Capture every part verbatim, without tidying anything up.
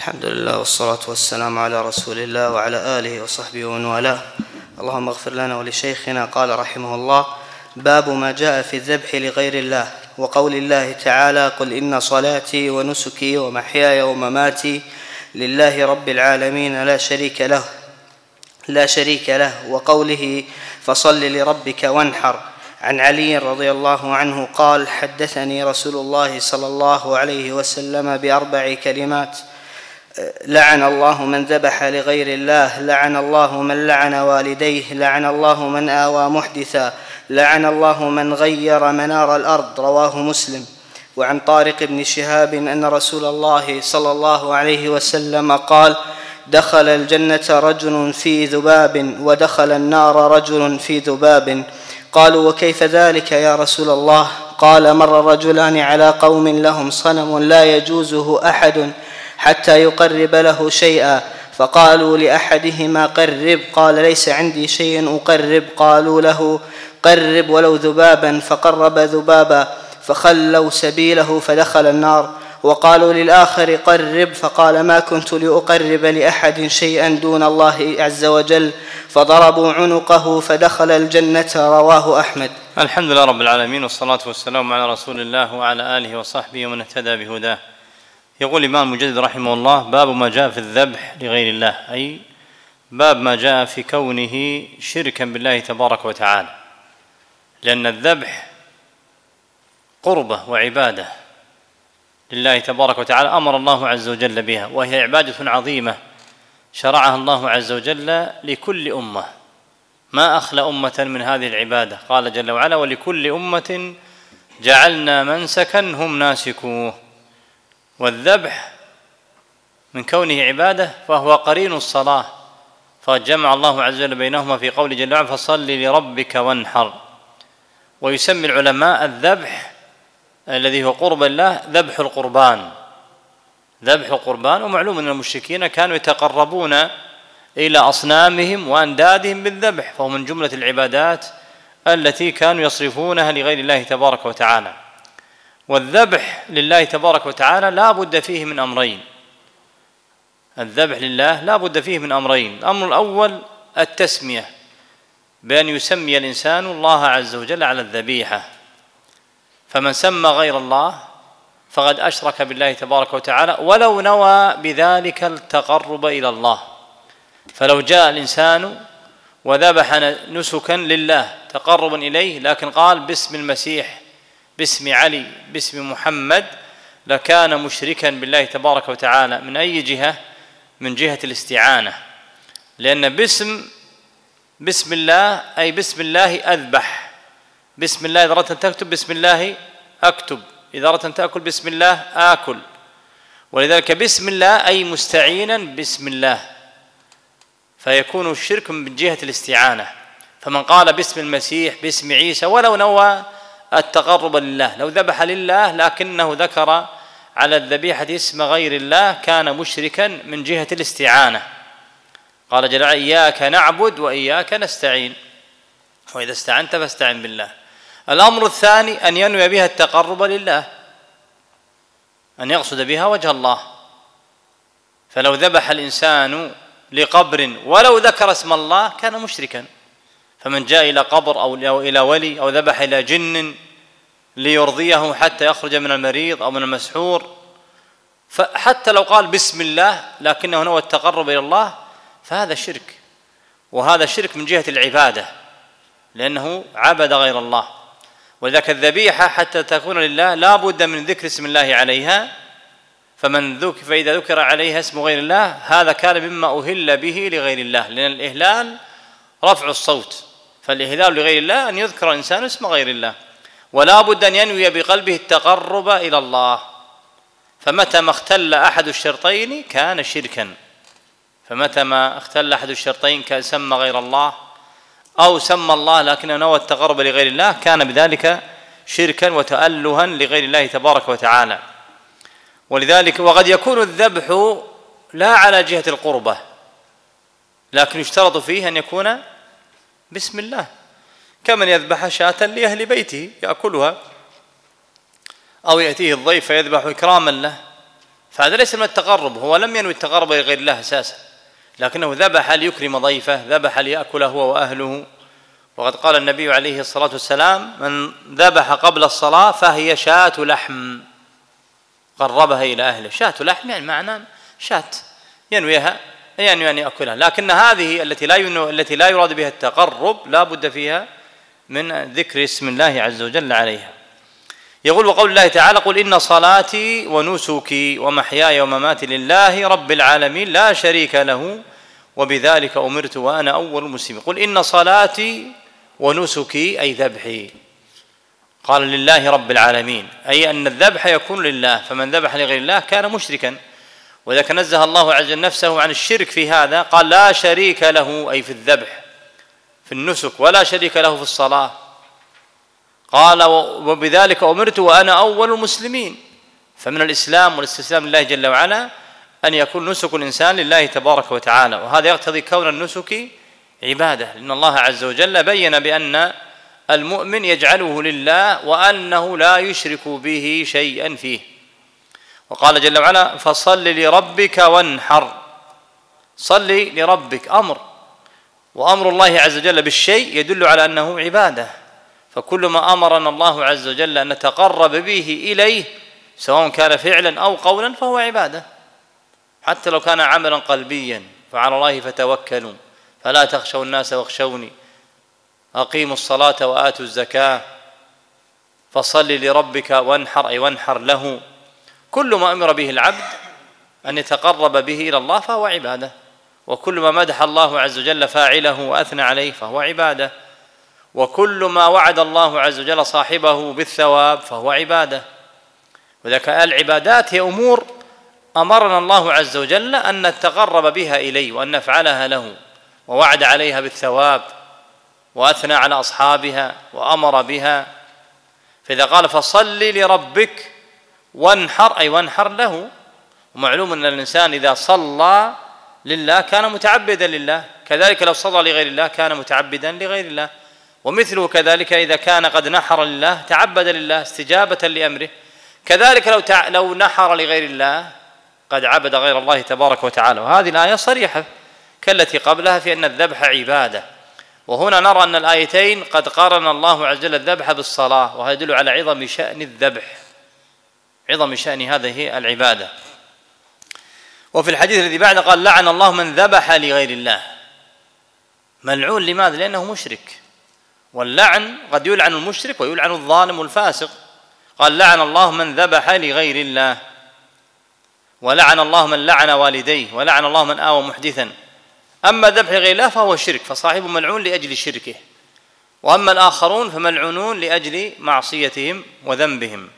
الحمد لله والصلاة والسلام على رسول الله وعلى آله وصحبه ومن والاه. اللهم اغفر لنا ولشيخنا. قال رحمه الله: باب ما جاء في الذبح لغير الله، وقول الله تعالى: قل إن صلاتي ونسكي ومحياي ومماتي لله رب العالمين لا شريك له لا شريك له وقوله: فصل لربك وانحر. عن علي رضي الله عنه قال: حدثني رسول الله صلى الله عليه وسلم بأربع كلمات: لعن الله من ذبح لغير الله، لعن الله من لعن والديه، لعن الله من آوى محدثا، لعن الله من غير منار الأرض. رواه مسلم. وعن طارق بن شهاب أن رسول الله صلى الله عليه وسلم قال: دخل الجنة رجل في ذباب، ودخل النار رجل في ذباب. قالوا: وكيف ذلك يا رسول الله؟ قال: مر رجلان على قوم لهم صنم لا يجوزه أحد حتى يقرب له شيئا، فقالوا لأحدهما: قرب. قال: ليس عندي شيء أقرب. قالوا له: قرب ولو ذبابا، فقرب ذبابا، فخلوا سبيله فدخل النار. وقالوا للآخر: قرب. فقال: ما كنت لأقرب لأحد شيئا دون الله عز وجل، فضربوا عنقه فدخل الجنة. رواه أحمد. الحمد لله رب العالمين، والصلاة والسلام على رسول الله وعلى آله وصحبه ومن اهتدى بهداه. يقول الإمام المجدد رحمه الله: باب ما جاء في الذبح لغير الله، أي باب ما جاء في كونه شركا بالله تبارك وتعالى، لأن الذبح قربة وعبادة لله تبارك وتعالى أمر الله عز وجل بها، وهي عبادة عظيمة شرعها الله عز وجل لكل أمة، ما أخلى أمة من هذه العبادة. قال جل وعلا: ولكل أمة جعلنا منسكا هم ناسكوه. والذبح من كونه عبادة فهو قرين الصلاة، فجمع الله عز وجل بينهما في قول جل وعلا: فصل لربك وانحر. ويسمي العلماء الذبح الذي هو قرب الله ذبح القربان، ذبح القربان. ومعلوم أن المشركين كانوا يتقربون إلى أصنامهم وأندادهم بالذبح، فهو من جملة العبادات التي كانوا يصرفونها لغير الله تبارك وتعالى. والذبح لله تبارك وتعالى لا بد فيه من أمرين، الذبح لله لا بد فيه من أمرين. الأمر الأول التسمية، بأن يسمي الإنسان الله عز وجل على الذبيحة، فمن سمى غير الله فقد أشرك بالله تبارك وتعالى ولو نوى بذلك التقرب إلى الله. فلو جاء الإنسان وذبح نسكا لله تقربا إليه، لكن قال باسم المسيح، باسم علي، باسم محمد، لكان مشركا بالله تبارك وتعالى. من أي جهة؟ من جهة الاستعانة، لأن باسم بسم الله أي بسم الله أذبح، بسم الله إذا أردت أن تكتب بسم الله أكتب، إذا أردت أن تأكل بسم الله آكل. ولذلك بسم الله أي مستعينا بسم الله، فيكون الشرك من جهة الاستعانة. فمن قال باسم المسيح، باسم عيسى، ولو نوى التقرب لله، لو ذبح لله لكنه ذكر على الذبيحة اسم غير الله، كان مشركا من جهة الاستعانة. قال جل وعلا: إياك نعبد وإياك نستعين، وإذا استعنت فاستعن بالله. الأمر الثاني أن ينوي بها التقرب لله، أن يقصد بها وجه الله. فلو ذبح الإنسان لقبر ولو ذكر اسم الله كان مشركا. فمن جاء إلى قبر أو إلى ولي أو ذبح إلى جن ليرضيه حتى يخرج من المريض أو من المسحور، فحتى لو قال بسم الله لكنه نوى التقرب إلى الله فهذا شرك، وهذا شرك من جهة العبادة، لأنه عبد غير الله. ولذلك الذبيحة حتى تكون لله لا بد من ذكر اسم الله عليها، فمن ذكر فإذا ذكر عليها اسم غير الله هذا كان مما أهل به لغير الله، لأن الإهلال رفع الصوت، فالإهلال لغير الله أن يذكر الإنسان اسم غير الله، ولا بد أن ينوي بقلبه التقرب إلى الله. فمتى ما اختل أحد الشرطين كان شركا، فمتى ما اختل أحد الشرطين كان سمى غير الله أو سمى الله لكنه نوى التقرب لغير الله، كان بذلك شركا وتألها لغير الله تبارك وتعالى. ولذلك وقد يكون الذبح لا على جهة القربة، لكن يشترط فيه أن يكون بسم الله، كمن يذبح شاة لأهل بيته يأكلها، أو يأتيه الضيف فيذبح إكراما له فهذا ليس من التقرب، هو لم ينوي التقرب لغير الله أساسا، لكنه ذبح ليكرم ضيفه، ذبح ليأكل هو وأهله. وقد قال النبي عليه الصلاة والسلام: من ذبح قبل الصلاة فهي شاة لحم، قربها إلى أهله. شاة لحم يعني معنى شاة ينويها ينوي أن يأكلها، لكن هذه التي لا التي لا يراد بها التقرب لا بد فيها من ذكر اسم الله عز وجل عليها. يقول: وقول الله تعالى: قل إن صلاتي ونسكي ومحياي ومماتي لله رب العالمين لا شريك له وبذلك أمرت وأنا أول المسلمين. قل إن صلاتي ونسكي أي ذبحي، قال لله رب العالمين، أي أن الذبح يكون لله، فمن ذبح لغير الله كان مشركا. وذلك نزه الله عز وجل نفسه عن الشرك في هذا، قال: لا شريك له أي في الذبح في النسك، ولا شريك له في الصلاة. قال: وبذلك أمرت وأنا أول المسلمين. فمن الإسلام والاستسلام لله جل وعلا أن يكون نسك الإنسان لله تبارك وتعالى، وهذا يقتضي كون النسك عبادة، لأن الله عز وجل بين بأن المؤمن يجعله لله وأنه لا يشرك به شيئا فيه. وقال جل وعلا: فصل لربك وانحر. صل لربك أمر، وأمر الله عز وجل بالشيء يدل على أنه عبادة، فكل ما أمرنا الله عز وجل أن نتقرب به إليه سواء كان فعلا أو قولا فهو عبادة، حتى لو كان عملا قلبيا. فعلى الله فتوكلوا فلا تخشوا الناس واخشوني، أقيموا الصلاة وآتوا الزكاة، فصل لربك وانحر أي وانحر له. كل ما أمر به العبد أن يتقرب به إلى الله فهو عبادة، وكل ما مدح الله عز وجل فاعله وأثنى عليه فهو عبادة، وكل ما وعد الله عز وجل صاحبه بالثواب فهو عبادة. وذلك العبادات هي أمور أمرنا الله عز وجل أن نتقرب بها إليه وأن نفعلها له، ووعد عليها بالثواب وأثنى على أصحابها وأمر بها. فإذا قال: فصل لربك وانحر أي وانحر له، ومعلوم أن الإنسان إذا صلى لله كان متعبدا لله، كذلك لو صلى لغير الله كان متعبدا لغير الله. ومثله كذلك إذا كان قد نحر لله تعبد لله استجابة لأمره، كذلك لو تع... لو نحر لغير الله قد عبد غير الله تبارك وتعالى. وهذه الآية صريحة كالتي قبلها في أن الذبح عبادة. وهنا نرى أن الآيتين قد قارن الله عز وجل الذبح بالصلاة، وهذا يدل على عظم شأن الذبح، عظم شأن هذه العبادة. وفي الحديث الذي بعده قال: لعن الله من ذبح لغير الله. ملعون لماذا؟ لأنه مشرك، واللعن قد يلعن المشرك ويلعن الظالم والفاسق. قال: لعن الله من ذبح لغير الله، ولعن الله من لعن والديه، ولعن الله من آوى محدثا. أما ذبح غير الله فهو شرك، فصاحبه ملعون لأجل شركه، وأما الآخرون فملعونون لأجل معصيتهم وذنبهم.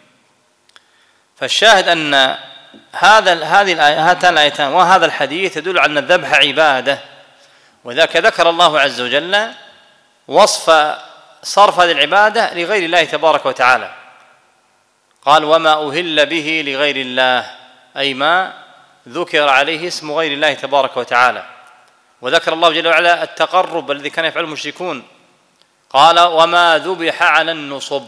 فالشاهد أن هذا هذه هاتان الآيتان وهذا الحديث يدل على أن الذبح عبادة. وذاك ذكر الله عز وجل وصف صرف هذه العبادة لغير الله تبارك وتعالى، قال: وما أهل به لغير الله، أي ما ذكر عليه اسم غير الله تبارك وتعالى. وذكر الله جل وعلا التقرب الذي كان يفعله المشركون، قال: وما ذبح على النصب،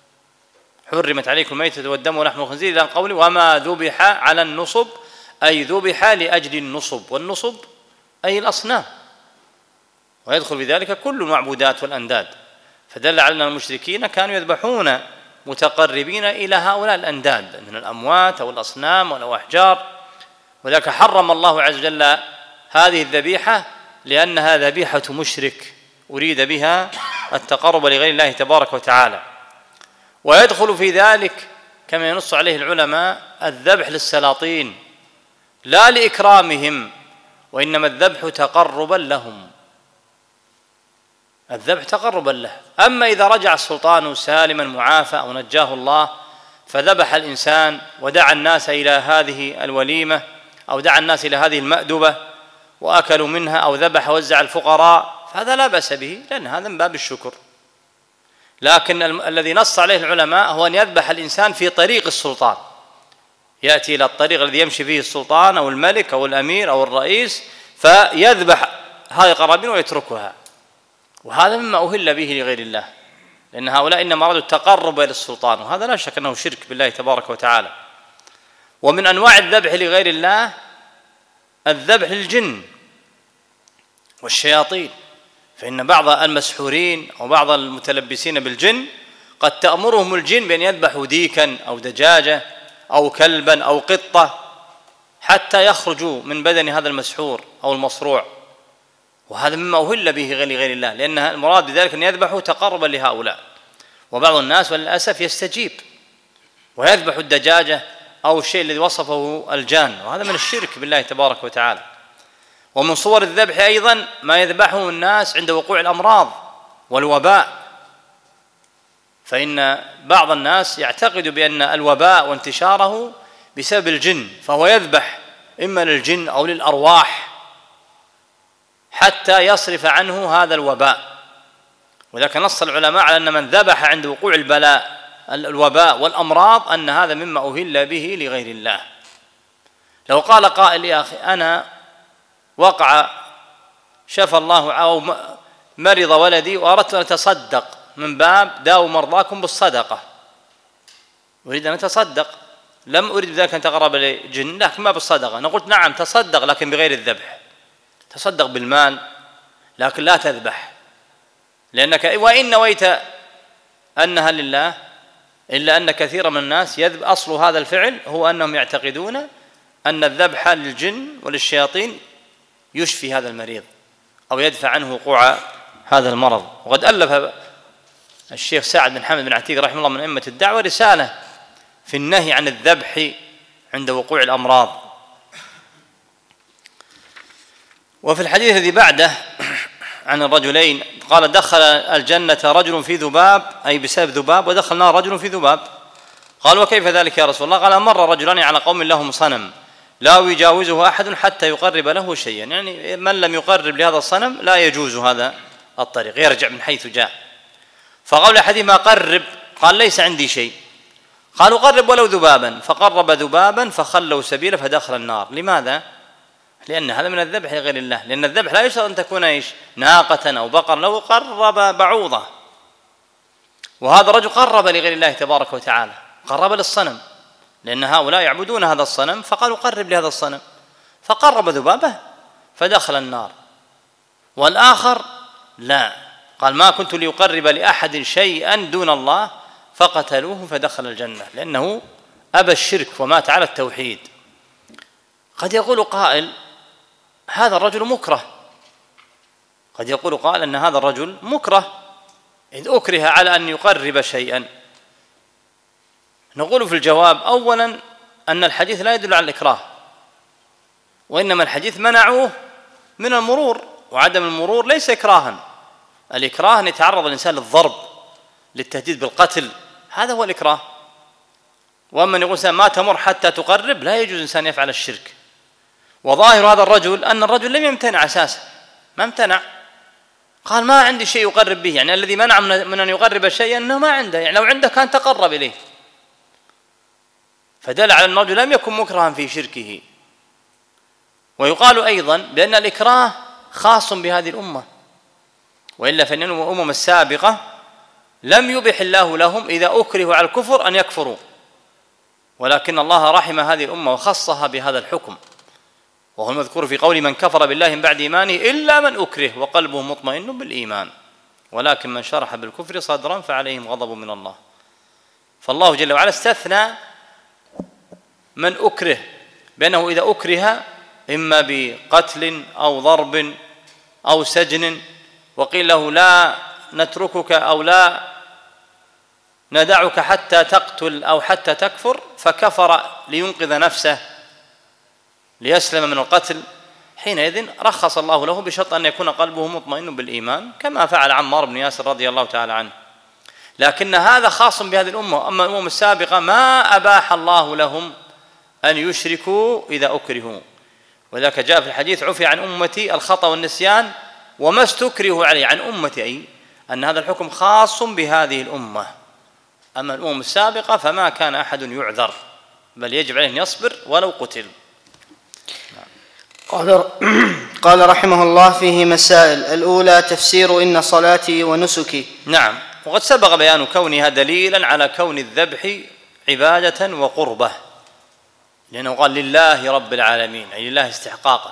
حرمت عليكم الميتة والدم ولحم الخنزير، إلى قوله وما ذبح على النصب، أي ذبح لأجل النصب، والنصب أي الأصنام، ويدخل في ذلك كل المعبودات والأنداد. فدل على أن المشركين كانوا يذبحون متقربين إلى هؤلاء الأنداد من الأموات أو الأصنام أو الأحجار. وذلك حرم الله عز وجل هذه الذبيحة لأنها ذبيحة مشرك أريد بها التقرب لغير الله تبارك وتعالى. ويدخل في ذلك كما ينص عليه العلماء الذبح للسلاطين لا لإكرامهم، وإنما الذبح تقربا لهم، الذبح تقربا له. أما إذا رجع السلطان سالما معافى أو نجاه الله فذبح الإنسان ودعا الناس إلى هذه الوليمة أو دعا الناس إلى هذه المأدبة وأكلوا منها، أو ذبح وزع الفقراء، فهذا لا بأس به لأن هذا من باب الشكر. لكن الذي نص عليه العلماء هو أن يذبح الإنسان في طريق السلطان، يأتي إلى الطريق الذي يمشي فيه السلطان أو الملك أو الأمير أو الرئيس فيذبح هذه القرابين ويتركها، وهذا مما أهل به لغير الله، لأن هؤلاء إنما أرادوا التقرب إلى السلطان، وهذا لا شك أنه شرك بالله تبارك وتعالى. ومن أنواع الذبح لغير الله الذبح للجن والشياطين، فإن بعض المسحورين أو بعض المتلبسين بالجن قد تأمرهم الجن بأن يذبحوا ديكا أو دجاجة أو كلبا أو قطة حتى يخرجوا من بدن هذا المسحور أو المصروع، وهذا مما أهل به لغير الله، لأن المراد بذلك أن يذبحوا تقربا لهؤلاء. وبعض الناس وللأسف يستجيب ويذبح الدجاجة أو الشيء الذي وصفه الجان، وهذا من الشرك بالله تبارك وتعالى. ومن صور الذبح أيضا ما يذبحه الناس عند وقوع الأمراض والوباء، فإن بعض الناس يعتقد بأن الوباء وانتشاره بسبب الجن، فهو يذبح إما للجن أو للأرواح حتى يصرف عنه هذا الوباء. ولكن نص العلماء على أن من ذبح عند وقوع البلاء الوباء والأمراض أن هذا مما أهل به لغير الله. لو قال قائل يا أخي أنا وقع شفى الله أو مرض ولدي وأردت أن أتصدق من باب داووا مرضاكم بالصدقة، أريد أن أتصدق، لم أريد بذلك أن تقرب لجن، لكن ما بالصدقة، أنا قلت نعم تصدق لكن بغير الذبح، تصدق بالمال لكن لا تذبح، لأنك وإن نويت أنها لله إلا أن كثير من الناس يذب أصل هذا الفعل هو أنهم يعتقدون أن الذبح للجن وللشياطين يشفي هذا المريض أو يدفع عنه وقوع هذا المرض. وقد ألف الشيخ سعد بن حمد بن عتيق رحمه الله من أئمة الدعوة رسالة في النهي عن الذبح عند وقوع الأمراض. وفي الحديث الذي بعده عن الرجلين قال دخل الجنة رجل في ذباب، أي بسبب ذباب، ودخل النار رجل في ذباب. قال وكيف ذلك يا رسول الله؟ قال مر رجلان على قوم لهم صنم لا يجاوزه أحد حتى يقرب له شيئا، يعني من لم يقرب لهذا الصنم لا يجوز هذا الطريق، يرجع من حيث جاء. فقال أحد ما قرب، قال ليس عندي شيء. قالوا قرب ولو ذبابا، فقرب ذبابا فخلوا سبيله فدخل النار. لماذا؟ لأن هذا من الذبح لغير الله، لأن الذبح لا يشترط أن تكون إيش ناقة أو بقر، لو قرب بعوضة، وهذا الرجل قرب لغير الله تبارك وتعالى، قرب للصنم، لأن هؤلاء يعبدون هذا الصنم، فقالوا قرب لهذا الصنم، فقرب ذبابه فدخل النار. والآخر لا، قال ما كنت ليقرب لأحد شيئا دون الله فقتلوه فدخل الجنة، لأنه أبى الشرك ومات على التوحيد. قد يقول قائل هذا الرجل مكره، قد يقول قائل أن هذا الرجل مكره إذ أكره على أن يقرب شيئا. نقول في الجواب أولا أن الحديث لا يدل على الإكراه، وإنما الحديث منعوه من المرور، وعدم المرور ليس إكراها. الإكراه أن يتعرض الإنسان للضرب، للتهديد بالقتل، هذا هو الإكراه. وأما أن يقول ما تمر حتى تقرب، لا يجوز الإنسان يفعل الشرك. وظاهر هذا الرجل أن الرجل لم يمتنع أساسا، ما امتنع، قال ما عندي شيء يقرب به، يعني الذي منع من أن يقرب شيئا أنه ما عنده، يعني لو عنده كان تقرب إليه، فدل على أن الرجل لم يكن مكرها في شركه. ويقال أيضا بأن الإكراه خاص بهذه الأمة، وإلا فإن الأمم السابقة لم يبح الله لهم إذا أكرهوا على الكفر أن يكفروا، ولكن الله رحم هذه الأمة وخصها بهذا الحكم، وهو المذكور في قول من كفر بالله من بعد إيمانه إلا من أكره وقلبه مطمئن بالإيمان، ولكن من شرح بالكفر صدرا فعليهم غضب من الله. فالله جل وعلا استثنى من أكره بأنه إذا أكره إما بقتل أو ضرب أو سجن، وقيل له لا نتركك أو لا ندعك حتى تقتل أو حتى تكفر، فكفر لينقذ نفسه ليسلم من القتل، حينئذ رخص الله له بشرط أن يكون قلبه مطمئن بالإيمان، كما فعل عمار بن ياسر رضي الله تعالى عنه. لكن هذا خاص بهذه الأمة، أما الأمم السابقة ما أباح الله لهم أن يشركوا إذا أكرهوا. وذلك جاء في الحديث عفي عن أمتي الخطأ والنسيان وما استكرهوا عليه، عن أمتي، أي أن هذا الحكم خاص بهذه الأمة. أما الأمم السابقة فما كان أحد يعذر، بل يجب عليه أن يصبر ولو قتل. قال قال رحمه الله فيه مسائل. الأولى تفسير إن صلاتي ونسكي. نعم، وقد سبق بيان كونها دليلا على كون الذبح عبادة وقربة، لأنه قال لله رب العالمين أي لله استحقاقا،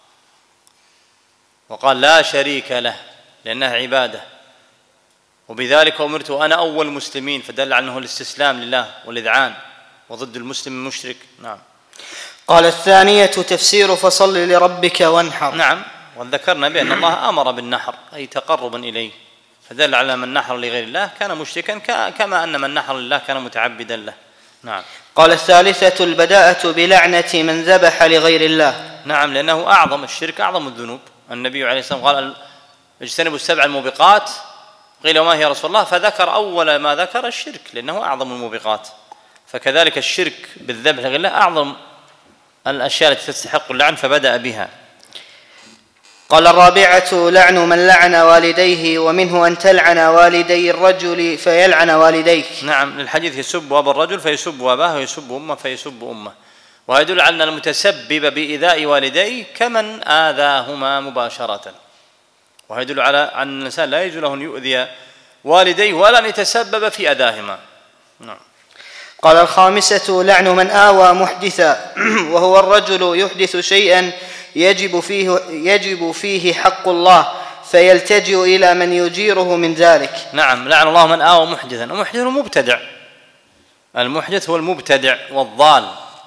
وقال لا شريك له لأنها عبادة، وبذلك أمرت أنا أول المسلمين، فدل على أنه الاستسلام لله والإذعان وضد المسلم المشرك. نعم. قال الثانية تفسير فصل لربك وانحر. نعم، وذكرنا بأن الله أمر بالنحر أي تقربا إليه، فدل على من نحر لغير الله كان مشركا كما أن من نحر لله كان متعبدا له. نعم. قال الثالثة البداءة بلعنة من ذبح لغير الله. نعم، لأنه أعظم الشرك أعظم الذنوب. النبي عليه الصلاة والسلام قال اجتنبوا السبع الموبقات، قيل وما هي يا رسول الله؟ فذكر أول ما ذكر الشرك لأنه أعظم الموبقات، فكذلك الشرك بالذبح لغير الله أعظم الأشياء التي تستحق اللعن فبدأ بها. قال الرابعة لعن من لعن والديه، ومنه أن تلعن والدي الرجل فيلعن والديك. نعم، للحديث يسب أبا الرجل فيسب أباه ويسب أمه فيسب أمه، ويدل على أن المتسبب بإيذاء والديه كمن آذاهما مباشرة، ويدل على أن الإنسان لا يجوز له أن يؤذي والديه ولا أن يتسبب في أذاهما. نعم. قال الخامسة لعن من آوى محدثا، وهو الرجل يحدث شيئا يجب فيه, يجب فيه حق الله فيلتجئ إلى من يجيره من ذلك. نعم، لعن الله من آوى محدثا، ومحدث مبتدع، المحدث هو المبتدع والضال،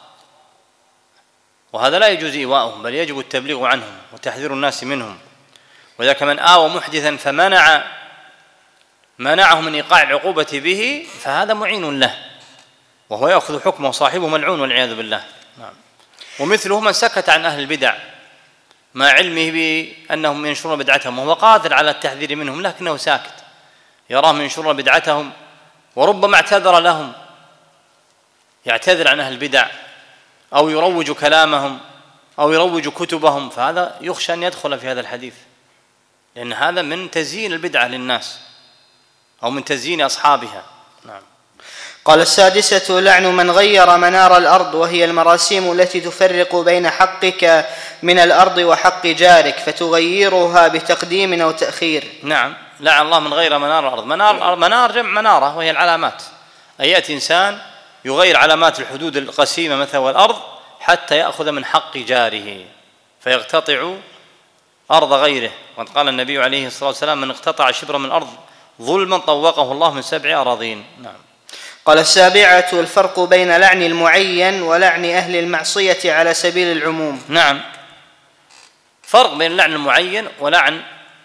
وهذا لا يجوز إيواءهم بل يجب التبليغ عنهم وتحذير الناس منهم. وذاك من آوى محدثا فمنع منعه من إيقاع العقوبة به فهذا معين له، وهو يأخذ حكمه صاحبه ملعون والعياذ بالله. نعم. ومثله من سكت عن أهل البدع مع علمه بأنهم ينشرون بدعتهم وهو قادر على التحذير منهم لكنه ساكت، يراهم ينشرون بدعتهم وربما اعتذر لهم، يعتذر عن أهل البدع أو يروج كلامهم أو يروج كتبهم، فهذا يخشى أن يدخل في هذا الحديث، لأن هذا من تزيين البدعة للناس أو من تزيين أصحابها. نعم. قال السادسة لعن من غير منار الأرض، وهي المراسيم التي تفرق بين حقك من الأرض وحق جارك فتغيرها بتقديم أو تأخير. نعم، لعن الله من غير منار الأرض. منار, منار جمع منارة وهي العلامات، أي يأتي إنسان يغير علامات الحدود القسيمة مثل والأرض حتى يأخذ من حق جاره فيقتطع أرض غيره، وقد قال النبي عليه الصلاة والسلام من اقتطع شبرا من الأرض ظلما طوقه الله من سبع أراضين. نعم. قال السابعة الفرق بين لعن المعين ولعن أهل المعصية على سبيل العموم. نعم، فرق بين لعن المعين ولعن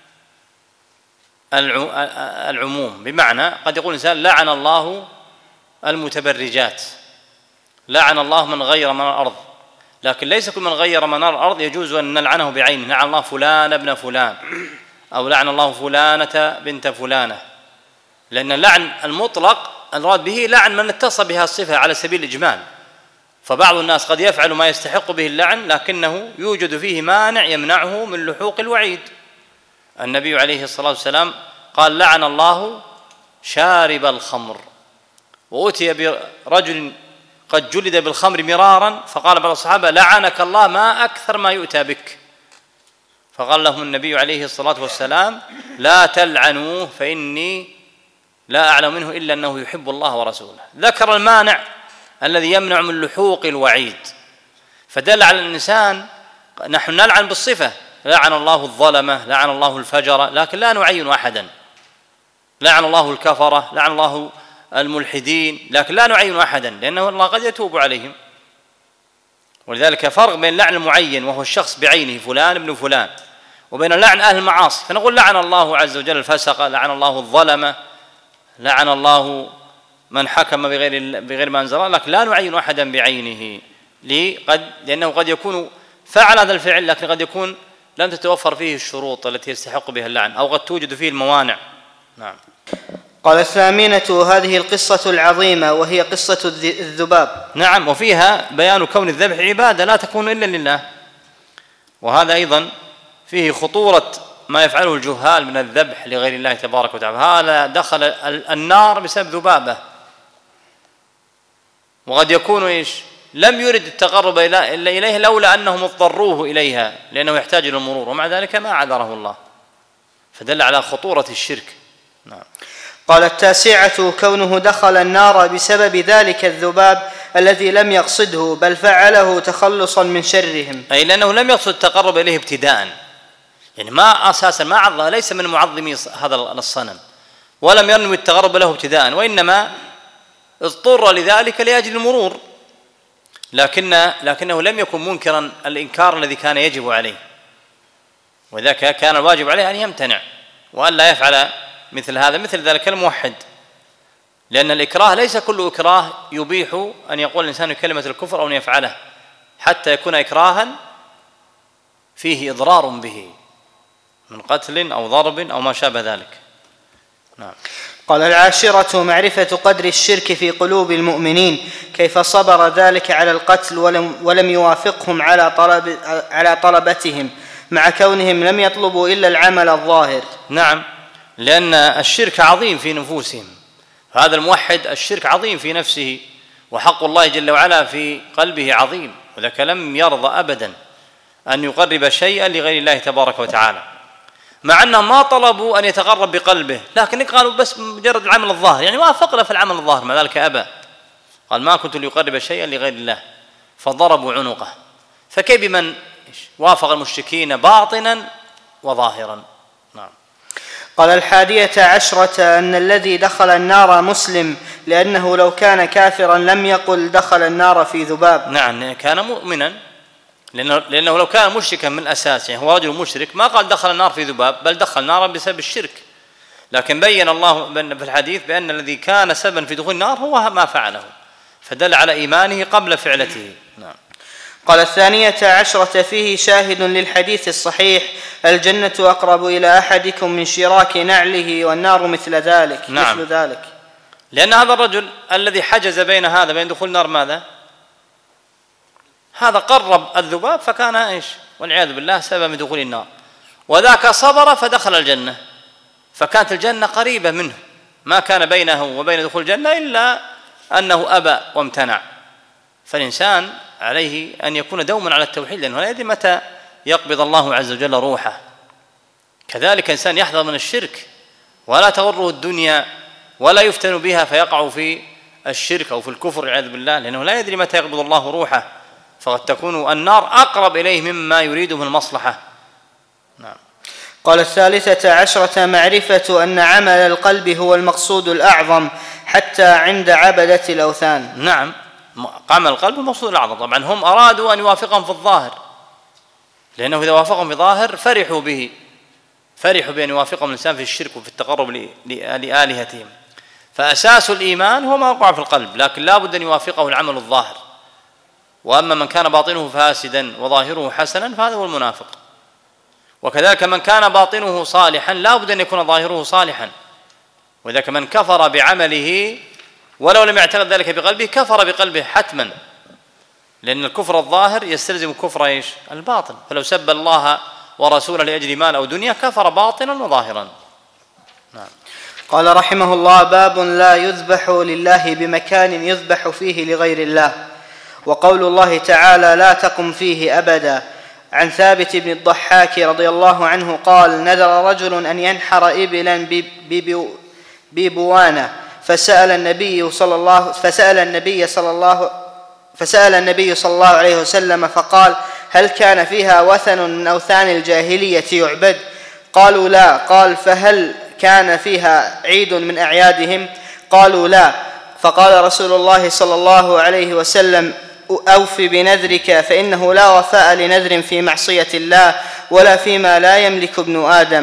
العموم، بمعنى قد يقول الإنسان لعن الله المتبرجات، لعن الله من غير منار الأرض، لكن ليس كل من غير منار الأرض يجوز أن نلعنه بعينه، لعن الله فلان ابن فلان أو لعن الله فلانة بنت فلانة، لأن اللعن المطلق المراد به لعن من اتصل بها الصفة على سبيل الإجمال، فبعض الناس قد يفعل ما يستحق به اللعن لكنه يوجد فيه مانع يمنعه من لحوق الوعيد. النبي عليه الصلاة والسلام قال لعن الله شارب الخمر، وأتي برجل قد جلد بالخمر مرارا فقال بعض الصحابة لعنك الله ما أكثر ما يؤتى بك، فقال لهم النبي عليه الصلاة والسلام لا تلعنوه فإني لا أعلم منه إلا أنه يحب الله ورسوله. ذكر المانع الذي يمنع من لحوق الوعيد، فدل على الإنسان نحن نلعن بالصفة، لعن الله الظلمة، لعن الله الفجر، لكن لا نعين أحدا، لعن الله الكفرة، لعن الله الملحدين، لكن لا نعين أحدا لأنه الله قد يتوب عليهم. ولذلك فرق بين لعن المعين وهو الشخص بعينه فلان ابن فلان، وبين لعن أهل المعاصي، فنقول لعن الله عز وجل الفسق، لعن الله الظلمة، لعن الله من حكم بغير بغير ما أنزل الله، لكن لا نعين أحدا بعينه لقد لأنه قد يكون فعل هذا الفعل لكن قد يكون لم تتوفر فيه الشروط التي يستحق بها اللعن أو قد توجد فيه الموانع. نعم. قال الثامنة هذه القصة العظيمة وهي قصة الذباب. نعم، وفيها بيان كون الذبح عبادة لا تكون إلا لله، وهذا أيضا فيه خطورة ما يفعله الجهال من الذبح لغير الله تبارك وتعالى. هذا دخل النار بسبب ذبابة، وقد يكون إيش لم يرد التقرب إلا إليه لولا أنهم اضطروه إليها لأنه يحتاج إلى المرور، ومع ذلك ما عذره الله، فدل على خطورة الشرك. نعم. قال التاسعة كونه دخل النار بسبب ذلك الذباب الذي لم يقصده بل فعله تخلصا من شرهم. أي لأنه لم يقصد التقرب إليه ابتداء، يعني ما أساسا ما عظه، ليس من معظمي هذا الصنم ولم ينوي التقرب له ابتداء، وإنما اضطر لذلك لأجل المرور، لكن لكنه لم يكن منكرا الإنكار الذي كان يجب عليه، وذاك كان الواجب عليه أن يمتنع وأن لا يفعل مثل هذا مثل ذلك الموحد، لأن الإكراه ليس كل إكراه يبيح أن يقول الإنسان كلمة الكفر أو أن يفعله، حتى يكون إكراها فيه إضرار به من قتل أو ضرب أو ما شابه ذلك. نعم. قال العاشرة معرفة قدر الشرك في قلوب المؤمنين، كيف صبر ذلك على القتل ولم, ولم يوافقهم على, طلب على طلبتهم مع كونهم لم يطلبوا إلا العمل الظاهر. نعم، لأن الشرك عظيم في نفوسهم، هذا الموحد الشرك عظيم في نفسه، وحق الله جل وعلا في قلبه عظيم، وذاك لم يرضى أبدا أن يقرب شيئا لغير الله تبارك وتعالى، مع أنهم ما طلبوا أن يتقرب بقلبه، لكن قالوا بس مجرد العمل الظاهر، يعني وافقنا في العمل الظاهر، مع ذلك أبى، قال ما كنت ليقرب شيئا لغير الله، فضربوا عنقه. فكيف بمن وافق المشركين باطنا وظاهرا؟ نعم. قال الحادية عشرة أن الذي دخل النار مسلم، لأنه لو كان كافرا لم يقل دخل النار في ذباب. نعم، كان مؤمنا، لأنه, لأنه لو كان مشركا من الأساس، يعني هو رجل مشرك، ما قال دخل النار في ذباب، بل دخل النار بسبب الشرك، لكن بين الله في الحديث بأن الذي كان سببا في دخول النار هو ما فعله، فدل على إيمانه قبل فعلته. نعم. قال الثانية عشرة فيه شاهد للحديث الصحيح: الجنة أقرب إلى أحدكم من شراك نعله والنار مثل ذلك. نعم. مثل ذلك، لأن هذا الرجل الذي حجز بين هذا بين دخول النار ماذا؟ هذا قرب الذباب فكان إيش؟ والعياذ بالله سبب من دخول النار، وذاك صبر فدخل الجنة، فكانت الجنة قريبة منه، ما كان بينه وبين دخول الجنة إلا أنه أبى وامتنع. فالإنسان عليه أن يكون دوما على التوحيد، لأنه لا يدري متى يقبض الله عز وجل روحه. كذلك إنسان يحذر من الشرك ولا تغره الدنيا ولا يفتن بها فيقع في الشرك أو في الكفر والعياذ بالله، لأنه لا يدري متى يقبض الله روحه، فقد تكون النار أقرب إليه مما يريده من المصلحة. نعم. قال الثالثة عشرة معرفة أن عمل القلب هو المقصود الأعظم حتى عند عبدة الأوثان. نعم، عمل القلب المقصود الأعظم. طبعا هم أرادوا أن يوافقهم في الظاهر، لأنه إذا وافقهم في ظاهر فرحوا به، فرحوا بأن يوافقهم الإنسان في الشرك وفي التقرب لآلهتهم. فأساس الإيمان هو ما وقع في القلب، لكن لا بد أن يوافقه العمل الظاهر. وأما من كان باطنه فاسدا وظاهره حسنا فهذا هو المنافق. وكذلك من كان باطنه صالحا لا بد أن يكون ظاهره صالحا. وذلك من كفر بعمله ولو لم يعتقد ذلك بقلبه كفر بقلبه حتما، لأن الكفر الظاهر يستلزم كفر ايش؟ الباطن. فلو سب الله ورسوله لأجل مال أو دنيا كفر باطنا وظاهرا. نعم. قال رحمه الله: باب لا يذبح لله بمكان يذبح فيه لغير الله. وقول الله تعالى: لا تقم فيه أبدا. عن ثابت بن الضحاك رضي الله عنه قال: نذر رجل أن ينحر إبلا ببوانة، فسأل النبي صلى الله فسأل النبي صلى الله فسأل النبي صلى الله عليه وسلم فقال: هل كان فيها وثن من أوثان الجاهلية يعبد؟ قالوا: لا. قال: فهل كان فيها عيد من أعيادهم؟ قالوا: لا. فقال رسول الله صلى الله عليه وسلم: أوف بنذرك، فإنه لا وفاء لنذر في معصية الله ولا فيما لا يملك ابن آدم.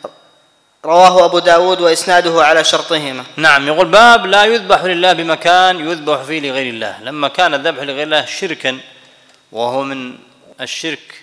رواه أبو داود وإسناده على شرطهما. نعم. يقول: باب لا يذبح لله بمكان يذبح فيه لغير الله. لما كان الذبح لغير الله شركا، وهو من الشرك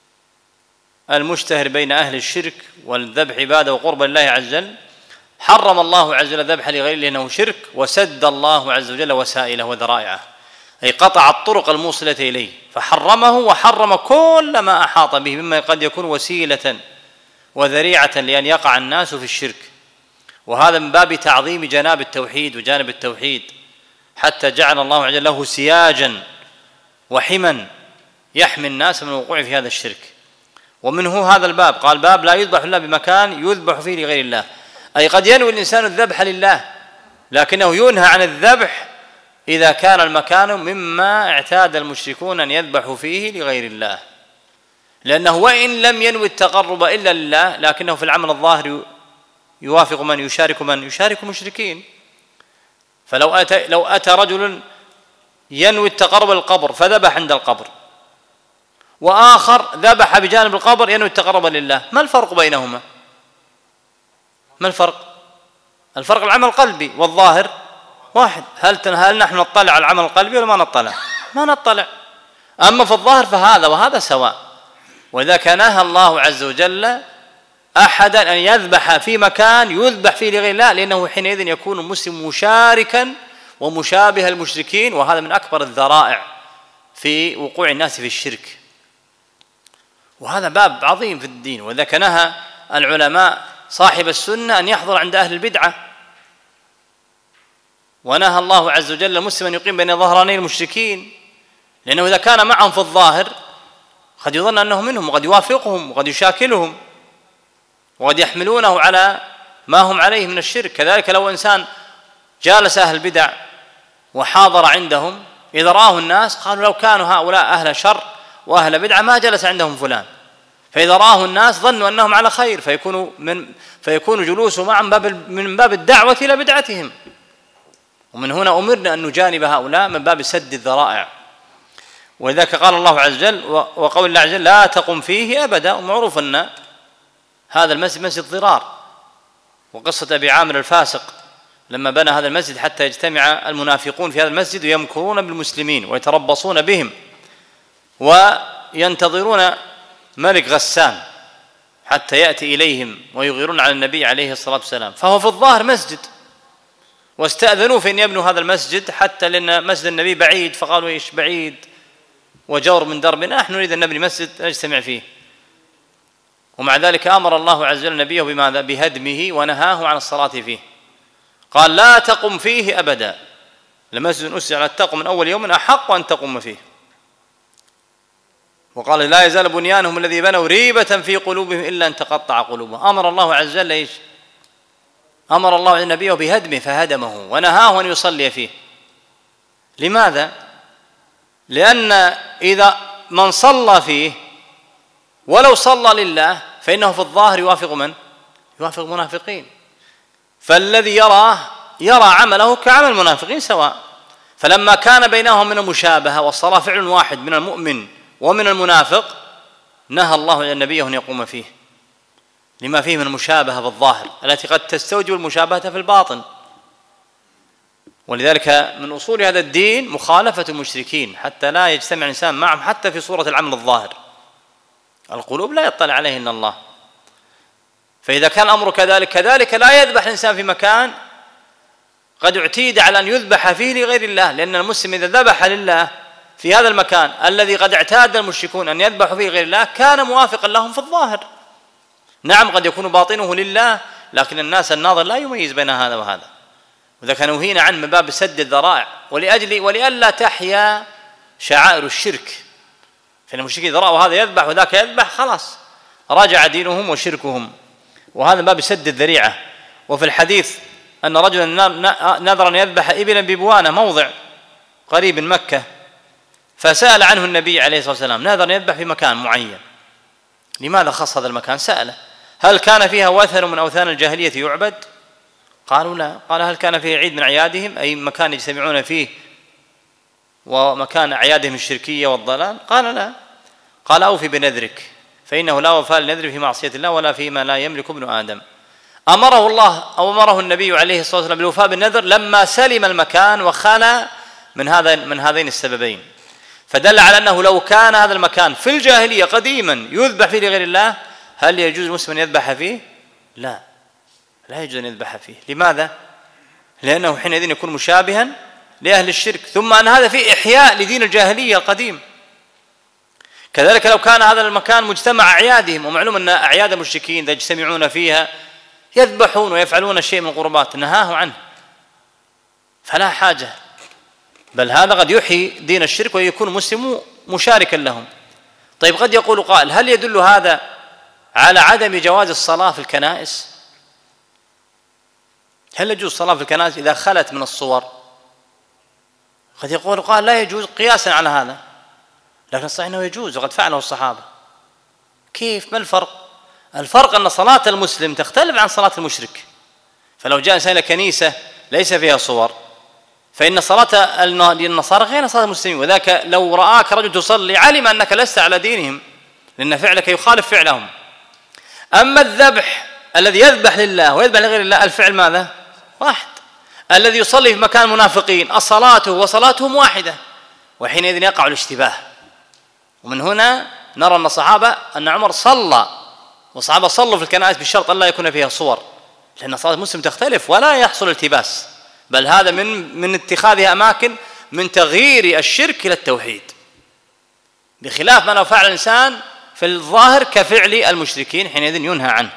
المشتهر بين أهل الشرك، والذبح عبادة وقرب لله عز وجل، حرم الله عز وجل الذبح لغيره لأنه شرك، وسد الله عز وجل وسائله وذرائعه، أي قطع الطرق الموصلة إليه، فحرمه وحرم كل ما أحاط به مما قد يكون وسيلة وذريعة لأن يقع الناس في الشرك. وهذا من باب تعظيم جناب التوحيد وجانب التوحيد، حتى جعل الله عز وجل له سياجا وحما يحمي الناس من الوقوع في هذا الشرك. ومنه هذا الباب، قال: باب لا يذبح الله بمكان يذبح فيه لغير الله، أي قد ينوي الإنسان الذبح لله لكنه ينهى عن الذبح إذا كان المكان مما اعتاد المشركون أن يذبحوا فيه لغير الله، لأنه وإن لم ينوي التقرب إلا لله لكنه في العمل الظاهر يوافق من يشارك من يشارك المشركين. فلو أتى لو أتى رجل ينوي التقرب للقبر فذبح عند القبر، وآخر ذبح بجانب القبر ينوي التقرب لله، ما الفرق بينهما؟ ما الفرق؟ الفرق العمل القلبي والظاهر واحد. هل هل نحن نطلع على العمل القلبي ولا ما نطلع؟ ما نطلع. أما في الظاهر فهذا وهذا سواء. وذاك نهى الله عز وجل أحدا أن يذبح في مكان يذبح فيه لغير الله، لأنه حينئذ يكون المسلم مشاركا ومشابه المشركين، وهذا من أكبر الذرائع في وقوع الناس في الشرك، وهذا باب عظيم في الدين. وذاك نهى العلماء صاحب السنة أن يحضر عند أهل البدعة، ونهى الله عز وجل المسلم أن يقيم بين ظهراني المشركين، لأنه إذا كان معهم في الظاهر قد يظن أنه منهم وقد يوافقهم وقد يشاكلهم وقد يحملونه على ما هم عليه من الشرك. كذلك لو إنسان جالس أهل البدع وحاضر عندهم، إذا رآه الناس قالوا لو كانوا هؤلاء أهل شر وأهل بدعة ما جلس عندهم فلان، فإذا رآه الناس ظنوا أنهم على خير، فيكون من فيكون جلوسه معهم باب من باب الدعوة إلى بدعتهم. ومن هنا أمرنا أن نجانب هؤلاء من باب سد الذرائع. ولذلك قال الله عز وجل وقول الله عز وجل لا تقم فيه أبدا. ومعروف أن هذا المسجد مسجد ضرار، وقصة أبي عامر الفاسق لما بنى هذا المسجد حتى يجتمع المنافقون في هذا المسجد ويمكرون بالمسلمين ويتربصون بهم وينتظرون ملك غسان حتى يأتي إليهم ويغيرون على النبي عليه الصلاة والسلام، فهو في الظاهر مسجد، واستأذنوا في أن يبنوا هذا المسجد حتى لأن مسجد النبي بعيد، فقالوا إيش بعيد وجور من دربنا، نحن نريد أن نبني مسجد نجتمع فيه. ومع ذلك أمر الله عز وجل نبيه بماذا؟ بهدمه، ونهاه عن الصلاة فيه. قال لا تقم فيه أبدا، لمسجد أسس على التقوى من أول يوم أحق أن تقوم فيه. وقال لا يزال بنيانهم الذي بنوا ريبة في قلوبهم إلا أن تقطع قلوبهم. أمر الله عز وجل إيش؟ أمر الله نبيه بهدمه فهدمه، ونهاه أن يصلي فيه. لماذا؟ لأن إذا من صلى فيه ولو صلى لله فإنه في الظاهر يوافق من؟ يوافق المنافقين، فالذي يراه يرى عمله كعمل المنافقين سواء. فلما كان بينهم من المشابهة والصلاة فعل واحد من المؤمن ومن المنافق، نهى الله النبي أن يقوم فيه لما فيه من المشابهة بالظاهر التي قد تستوجب المشابهة في الباطن. ولذلك من أصول هذا الدين مخالفة المشركين حتى لا يجتمع الإنسان معهم حتى في صورة العمل الظاهر، القلوب لا يطلع عليه إلا الله. فإذا كان الأمر كذلك كذلك لا يذبح الإنسان في مكان قد اعتيد على أن يذبح فيه لغير الله، لأن المسلم إذا ذبح لله في هذا المكان الذي قد اعتاد المشركون أن يذبحوا فيه غير الله كان موافقا لهم في الظاهر. نعم قد يكون باطنه لله، لكن الناس الناظر لا يميز بين هذا وهذا. وإذا كان نهينا عن من باب سد الذرائع ولأجل ولئلا تحيا شعائر الشرك، فإن المشركين إذا رأوا هذا يذبح وذاك يذبح خلاص رجع دينهم وشركهم، وهذا باب سد الذريعة. وفي الحديث أن رجلا نذر أن يذبح إبلا ببوانة موضع قريب من مكة، فسأل عنه النبي عليه الصلاة والسلام، نذر أن يذبح في مكان معين، لماذا خص هذا المكان؟ سأله هل كان فيها وثن من أوثان الجاهلية يعبد؟ قالوا لا. قال هل كان فيه عيد من أعيادهم، أي مكان يجتمعون فيه ومكان أعيادهم الشركية والضلال؟ قال لا. قال أوفي بنذرك فإنه لا وفاء للنذر في معصية الله ولا فيما لا يملك ابن آدم. أمره الله أو أمره النبي عليه الصلاة والسلام بالوفاء بالنذر لما سلم المكان وخلى من هذا من هذين السببين، فدل على أنه لو كان هذا المكان في الجاهلية قديما يذبح فيه لغير الله هل يجوز المسلم أن يذبح فيه؟ لا، لا يجوز أن يذبح فيه. لماذا؟ لأنه حينئذ يكون مشابها لأهل الشرك، ثم أن هذا فيه إحياء لدين الجاهلية القديم. كذلك لو كان هذا المكان مجتمع أعيادهم، ومعلوم أن أعياد المشركين إذا يجتمعون فيها يذبحون ويفعلون شيء من القربات نهاه عنه، فلا حاجة، بل هذا قد يحيي دين الشرك ويكون مسلم مشاركا لهم. طيب قد يقول قائل هل يدل هذا على عدم جواز الصلاة في الكنائس؟ هل يجوز الصلاة في الكنائس إذا خلت من الصور؟ قد يقول قال لا يجوز قياسا على هذا، لكن الصحيح أنه يجوز وقد فعله الصحابة. كيف؟ ما الفرق؟ الفرق أن صلاة المسلم تختلف عن صلاة المشرك. فلو جاء إنسان إلى كنيسة ليس فيها صور فإن صلاة النصارى غير صلاة المسلمين، وذاك لو رآك رجل تصلي علم أنك لست على دينهم لأن فعلك يخالف فعلهم. أما الذبح الذي يذبح لله ويذبح لغير الله الفعل ماذا؟ واحد. الذي يصلي في مكان منافقين الصلاة وصلاتهم واحدة، وحينئذ يقع الاشتباه. ومن هنا نرى أن الصحابة أن عمر صلى والصحابة صلوا في الكنائس بالشرط أن لا يكون فيها صور، لأن صلاة المسلم تختلف ولا يحصل التباس، بل هذا من من اتخاذها أماكن من تغيير الشرك إلى التوحيد، بخلاف ما لو فعل الإنسان في الظاهر كفعل المشركين حينئذ ينهى عنه.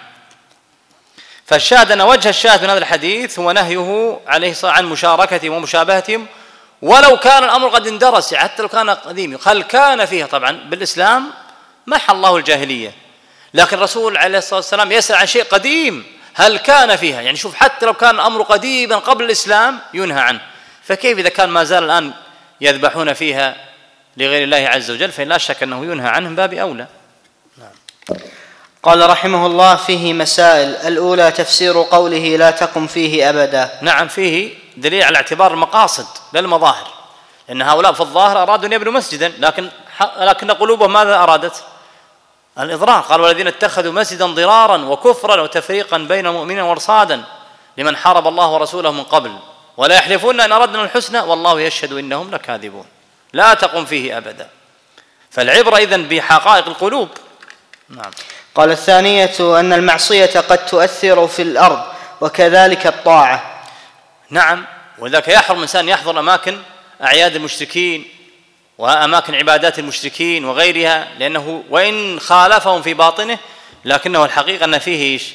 فالشاهد أن وجه الشاهد من هذا الحديث هو نهيه عليه الصلاة عن مشاركتهم ومشابهتهم ولو كان الأمر قد اندرس، حتى لو كان قديم. هل كان فيها؟ طبعا بالإسلام محى الله الجاهلية، لكن الرسول عليه الصلاة والسلام يسأل عن شيء قديم هل كان فيها، يعني شوف حتى لو كان الأمر قديما قبل الإسلام ينهى عنه، فكيف إذا كان ما زال الآن يذبحون فيها لغير الله عز وجل؟ فإن لا شك أنه ينهى عنه من باب أولى. نعم. قال رحمه الله: فيه مسائل. الأولى تفسير قوله لا تقم فيه أبدا. نعم، فيه دليل على اعتبار المقاصد لا المظاهر، لأن هؤلاء في الظاهر أرادوا أن يبنوا مسجدا، لكن لكن قلوبهم ماذا أرادت؟ الإضرار. قال: والذين اتخذوا مسجدا ضرارا وكفرا وتفريقا بين المؤمنين وارصادا لمن حارب الله ورسوله من قبل ولا يحلفون أن أردنا الحسنى والله يشهد إنهم لكاذبون. لا تقم فيه أبدا. فالعبرة إذن بحقائق القلوب. نعم. قال: الثانية أن المعصية قد تؤثر في الأرض وكذلك الطاعة. نعم، وذاك يحرم الإنسان يحضر أماكن أعياد المشركين وأماكن عبادات المشركين وغيرها، لأنه وإن خالفهم في باطنه لكنه الحقيقة أن فيه إيش؟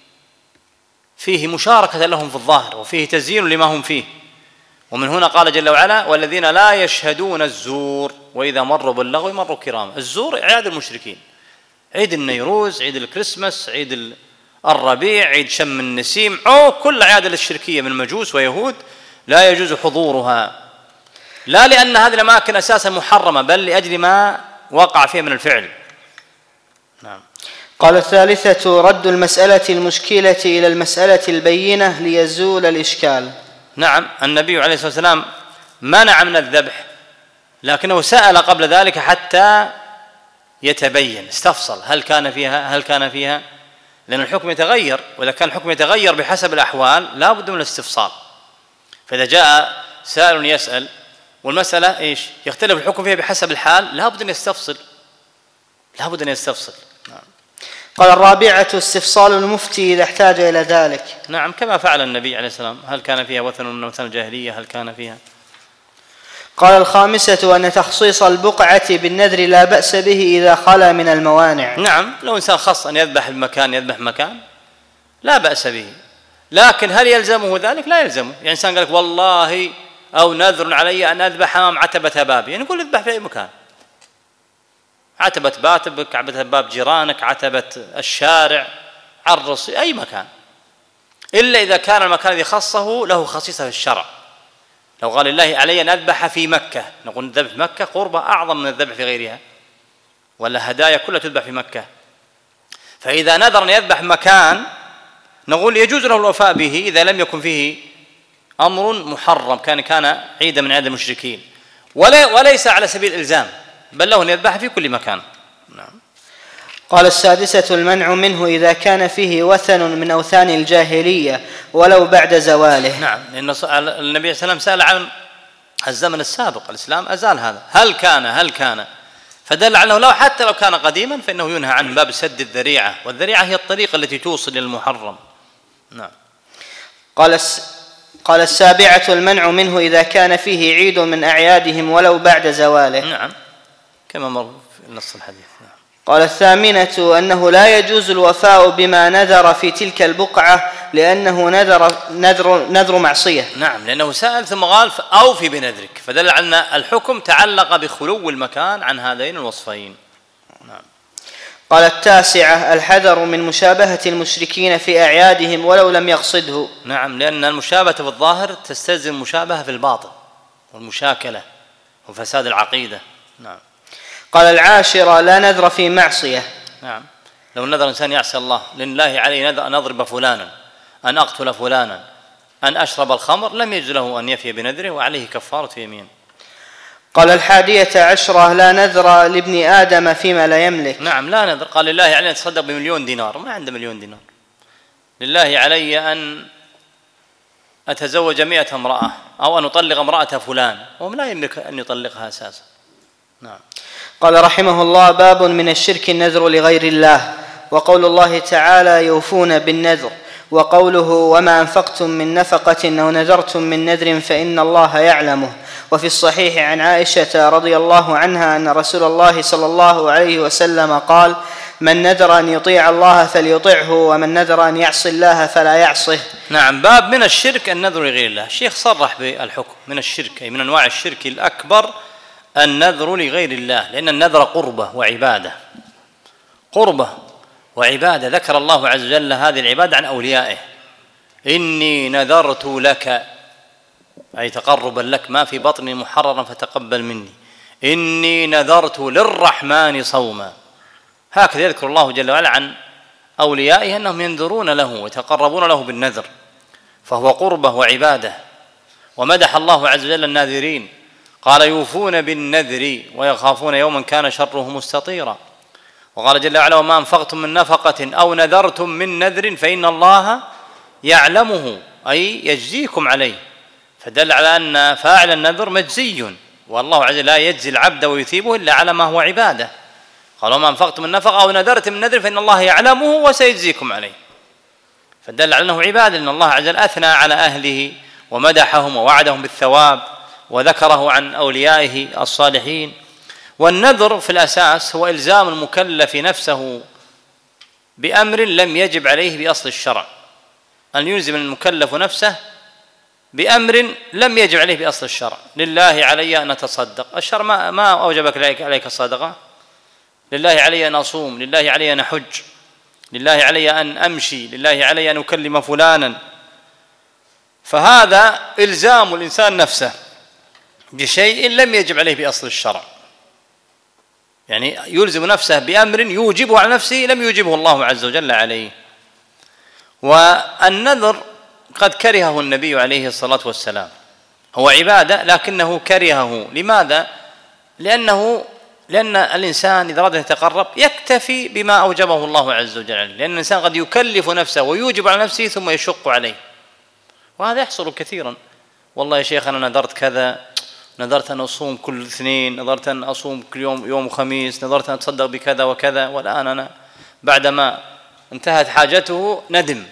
فيه مشاركة لهم في الظاهر وفيه تزيين لما هم فيه. ومن هنا قال جل وعلا: والذين لا يشهدون الزور وإذا مروا باللغو مروا كراما. الزور أعياد المشركين، عيد النيروز، عيد الكريسماس، عيد الربيع، عيد شم النسيم، أو كل أعياد الشركية من مجوس ويهود لا يجوز حضورها، لا لأن هذه الأماكن أساسا محرمة بل لأجل ما وقع فيه من الفعل. نعم. قال: الثالثة رد المسألة المشكلة إلى المسألة البينة ليزول الإشكال. نعم، النبي عليه الصلاة والسلام منع من الذبح، لكنه سأل قبل ذلك حتى يتبين، استفصل هل كان فيها هل كان فيها لأن الحكم يتغير، وإذا كان الحكم يتغير بحسب الأحوال لا بد من الاستفصال. فإذا جاء سائل يسأل والمسألة إيش؟ يختلف الحكم فيها بحسب الحال، لا بد أن يستفصل لا بد أن يستفصل. نعم. قال: الرابعة استفصال المفتي إذا احتاج إلى ذلك. نعم، كما فعل النبي عليه السلام. هل كان فيها وثن من وثن الجاهلية؟ هل كان فيها؟ قال: الخامسة أن تخصيص البقعة بالنذر لا بأس به إذا خلا من الموانع. نعم، لو إنسان خص أن يذبح بمكان يذبح مكان لا بأس به، لكن هل يلزمه ذلك؟ لا يلزمه. يعني إنسان قال لك والله أو نذر علي أن أذبح أمام عتبة بابي، يعني نقول اذبح في أي مكان، عتبة باتبك، عتبة باب جيرانك، عتبة الشارع، عرص، أي مكان، إلا إذا كان المكان الذي خصه له خصيصة في الشرع. لو قال الله علي أن أذبح في مكة، نقول الذبح في مكة قربة أعظم من الذبح في غيرها، ولا هدايا كلها تذبح في مكة. فإذا نذر أن يذبح مكان نقول يجوز له الوفاء به إذا لم يكن فيه أمر محرم، كان كان عيدا من عيد المشركين، وليس على سبيل الإلزام، بل له أن يذبح في كل مكان. نعم. قال: السادسة المنع منه إذا كان فيه وثن من أوثان الجاهلية ولو بعد زواله. نعم، لأن النبي صلى الله عليه وسلم سأل عن الزمن السابق، الإسلام أزال هذا، هل كان هل كان فدل على أنه لو حتى لو كان قديما فإنه ينهى عن باب سد الذريعة، والذريعة هي الطريقة التي توصل إلى المحرم. نعم. قال قال: السابعة المنع منه إذا كان فيه عيد من أعيادهم ولو بعد زواله. نعم، كما مر في نص الحديث. نعم. قال: الثامنة أنه لا يجوز الوفاء بما نذر في تلك البقعة لأنه نذر نذر نذر معصية. نعم، لأنه سأل ثم قال أوفي بنذرك، فدل على أن الحكم تعلق بخلو المكان عن هذين الوصفين. نعم. قال: التاسعة الحذر من مشابهة المشركين في أعيادهم ولو لم يقصده. نعم، لأن المشابهة في الظاهر تستلزم مشابهة في الباطن، والمشاكلة وفساد العقيدة. نعم. قال العاشرة: لا نذر في معصية. نعم. لو نذر إنسان يعصي الله، لله علي نذر أن أضرب فلانا، أن أقتل فلانا، أن أشرب الخمر، لم يجوز له أن يفي بنذره وعليه كفارة يمين. قال الحادية عشرة: لا نذر لابن آدم فيما لا يملك. نعم، لا نذر. قال لله علي أن أتصدق بمليون دينار، ما عنده مليون دينار. لله علي أن أتزوج مئة امرأة أو أن أطلق امرأة فلان، وهم لا يملك أن يطلقها أساسا. نعم. قال رحمه الله: باب من الشرك النذر لغير الله، وقول الله تعالى: يوفون بالنذر، وقوله: وما أنفقتم من نفقة أو نذرتم من نذر فإن الله يعلمه. وفي الصحيح عن عائشة رضي الله عنها أن رسول الله صلى الله عليه وسلم قال: من نذر أن يطيع الله فليطعه، ومن نذر أن يعصي الله فلا يعصه. نعم. باب من الشرك النذر لغير الله. الشيخ صرح بالحكم من الشرك، أي من أنواع الشرك الأكبر النذر لغير الله، لأن النذر قربة وعبادة، قربة وعبادة. ذكر الله عز وجل هذه العبادة عن أوليائه: إني نذرت لك، أي تقربا لك، ما في بطني محررا فتقبل مني، إني نذرت للرحمن صوما. هكذا يذكر الله جل وعلا عن أوليائه أنهم ينذرون له ويتقربون له بالنذر، فهو قربة وعبادة. ومدح الله عز وجل الناذرين، قال: يوفون بالنذر ويخافون يوما كان شره مستطيرا. وقال جل وعلا: وما أنفقتم من نفقة أو نذرتم من نذر فإن الله يعلمه، أي يجزيكم عليه. فدل على أن فاعل النذر مجزي، والله عز وجل لا يجزي العبد ويثيبه إلا على ما هو عبادة. قال: وما أنفقتم من نفقة أو نذرتم من نذر فإن الله يعلمه وسيجزيكم عليه. فدل على أنه عبادة، لأن الله عز وجل أثنى على أهله ومدحهم ووعدهم بالثواب وذكره عن أوليائه الصالحين. والنذر في الأساس هو إلزام المكلف نفسه بأمر لم يجب عليه بأصل الشرع، أن يلزم المكلف نفسه بأمر لم يجب عليه بأصل الشرع. لله علي أن أتصدق، الشرع ما, ما أوجبك عليك الصدقة. لله علي أن أصوم، لله علي أن أحج، لله علي أن أمشي، لله علي أن أكلم فلانا. فهذا إلزام الإنسان نفسه بشيء لم يجب عليه بأصل الشرع، يعني يلزم نفسه بأمر يوجبه على نفسه لم يوجبه الله عز وجل عليه. والنذر قد كرهه النبي عليه الصلاة والسلام، هو عبادة لكنه كرهه. لماذا؟ لأنه لأن الإنسان إذا أراد أن يتقرب يكتفي بما أوجبه الله عز وجل، لأن الإنسان قد يكلف نفسه ويوجب على نفسه ثم يشق عليه، وهذا يحصل كثيرا. والله يا شيخ أنا نذرت كذا، نذرت أن أصوم كل اثنين، نذرت أن أصوم كل يوم يوم خميس، نذرت أن أتصدق بكذا وكذا، والآن أنا بعدما انتهت حاجته ندم.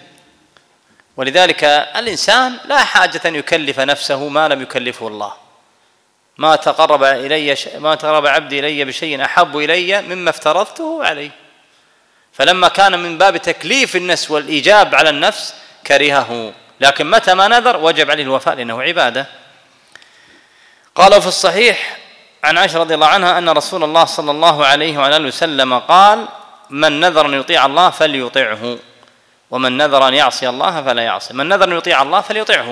ولذلك الإنسان لا حاجة أن يكلف نفسه ما لم يكلفه الله. ما تقرب إلي ما تقرب عبدي إلي بشيء أحب إلي مما افترضته عليه. فلما كان من باب تكليف النفس والإيجاب على النفس كرهه، لكن متى ما نذر وجب عليه الوفاء لأنه عبادة. قال في الصحيح عن عائشة رضي الله عنها أن رسول الله صلى الله عليه وعلى آله وسلم قال: من نذر أن يطيع الله فليطيعه، ومن نذر أن يعصي الله فلا يعصي. من نذر أن يطيع الله فليطيعه،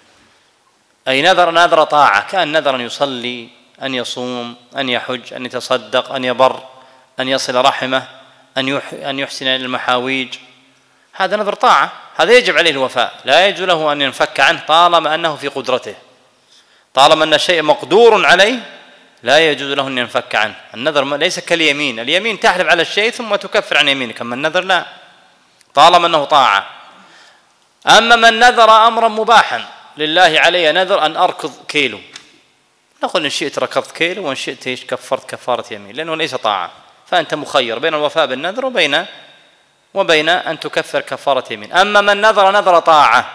أي نذر نذر طاعة، كان نذر أن يصلي، أن يصوم، أن يحج، أن يتصدق، أن يبر، أن يصل رحمه، أن يحسن إلى المحاويج، هذا نذر طاعة، هذا يجب عليه الوفاء، لا يجوز له أن ينفك عنه طالما أنه في قدرته. طالما أن الشيء مقدور عليه لا يجوز له أن ينفك عنه. النذر ليس كاليمين، اليمين تحلف على الشيء ثم تكفر عن يمينك، أما النذر لا، طالما أنه طاعة. أما من نذر أمرا مباحا، لله علي نذر أن أركض كيلو، نقول إن شئت ركضت كيلو وإن شئت إيش كفرت كفارة يمين، لأنه ليس طاعة، فأنت مخير بين الوفاء بالنذر وبين وبين أن تكفر كفارة يمين. أما من نذر نذر طاعة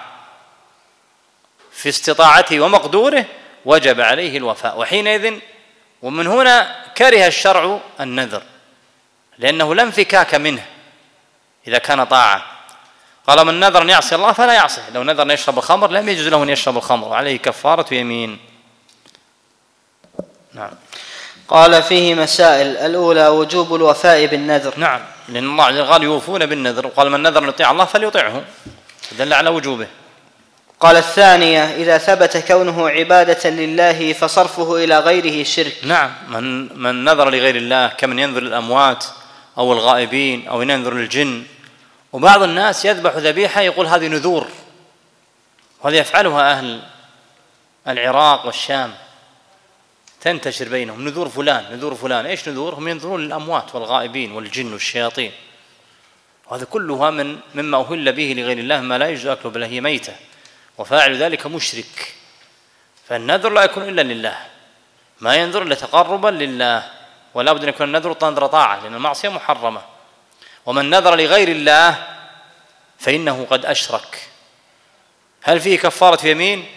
في استطاعته ومقدوره وجب عليه الوفاء، وحينئذ ومن هنا كره الشرع النذر لأنه لا انفكاك منه إذا كان طاعة. قال: من نذر أن يعصي الله فلا يعصي، لو نذر أن يشرب الخمر لم يجوز له أن يشرب الخمر وعليه كفارة يمين. نعم. قال: فيه مسائل. الأولى وجوب الوفاء بالنذر. نعم، لأن الله قال: يوفون بالنذر، وقال: من نذر أن يطيع الله فليطيعه، دل على وجوبه. قال الثانية: إذا ثبت كونه عبادة لله فصرفه إلى غيره شرك. نعم، من, من نذر لغير الله كمن ينذر للأموات أو الغائبين أو ينذر للجن. وبعض الناس يذبح ذبيحة يقول هذه نذور، وهذا يفعلها أهل العراق والشام، تنتشر بينهم نذور فلان نذور فلان. إيش نذور؟ هم ينذرون للأموات والغائبين والجن والشياطين، وهذا كلها من مما أهل به لغير الله ما لا يجوز أكله بل هي ميتة، وفاعل ذلك مشرك. فالنذر لا يكون إلا لله، ما ينذر إلا تقربا لله، ولا بد أن يكون النذر نذر طاعة، لأن المعصية محرمة. ومن نذر لغير الله فإنه قد أشرك. هل فيه كفارة يمين؟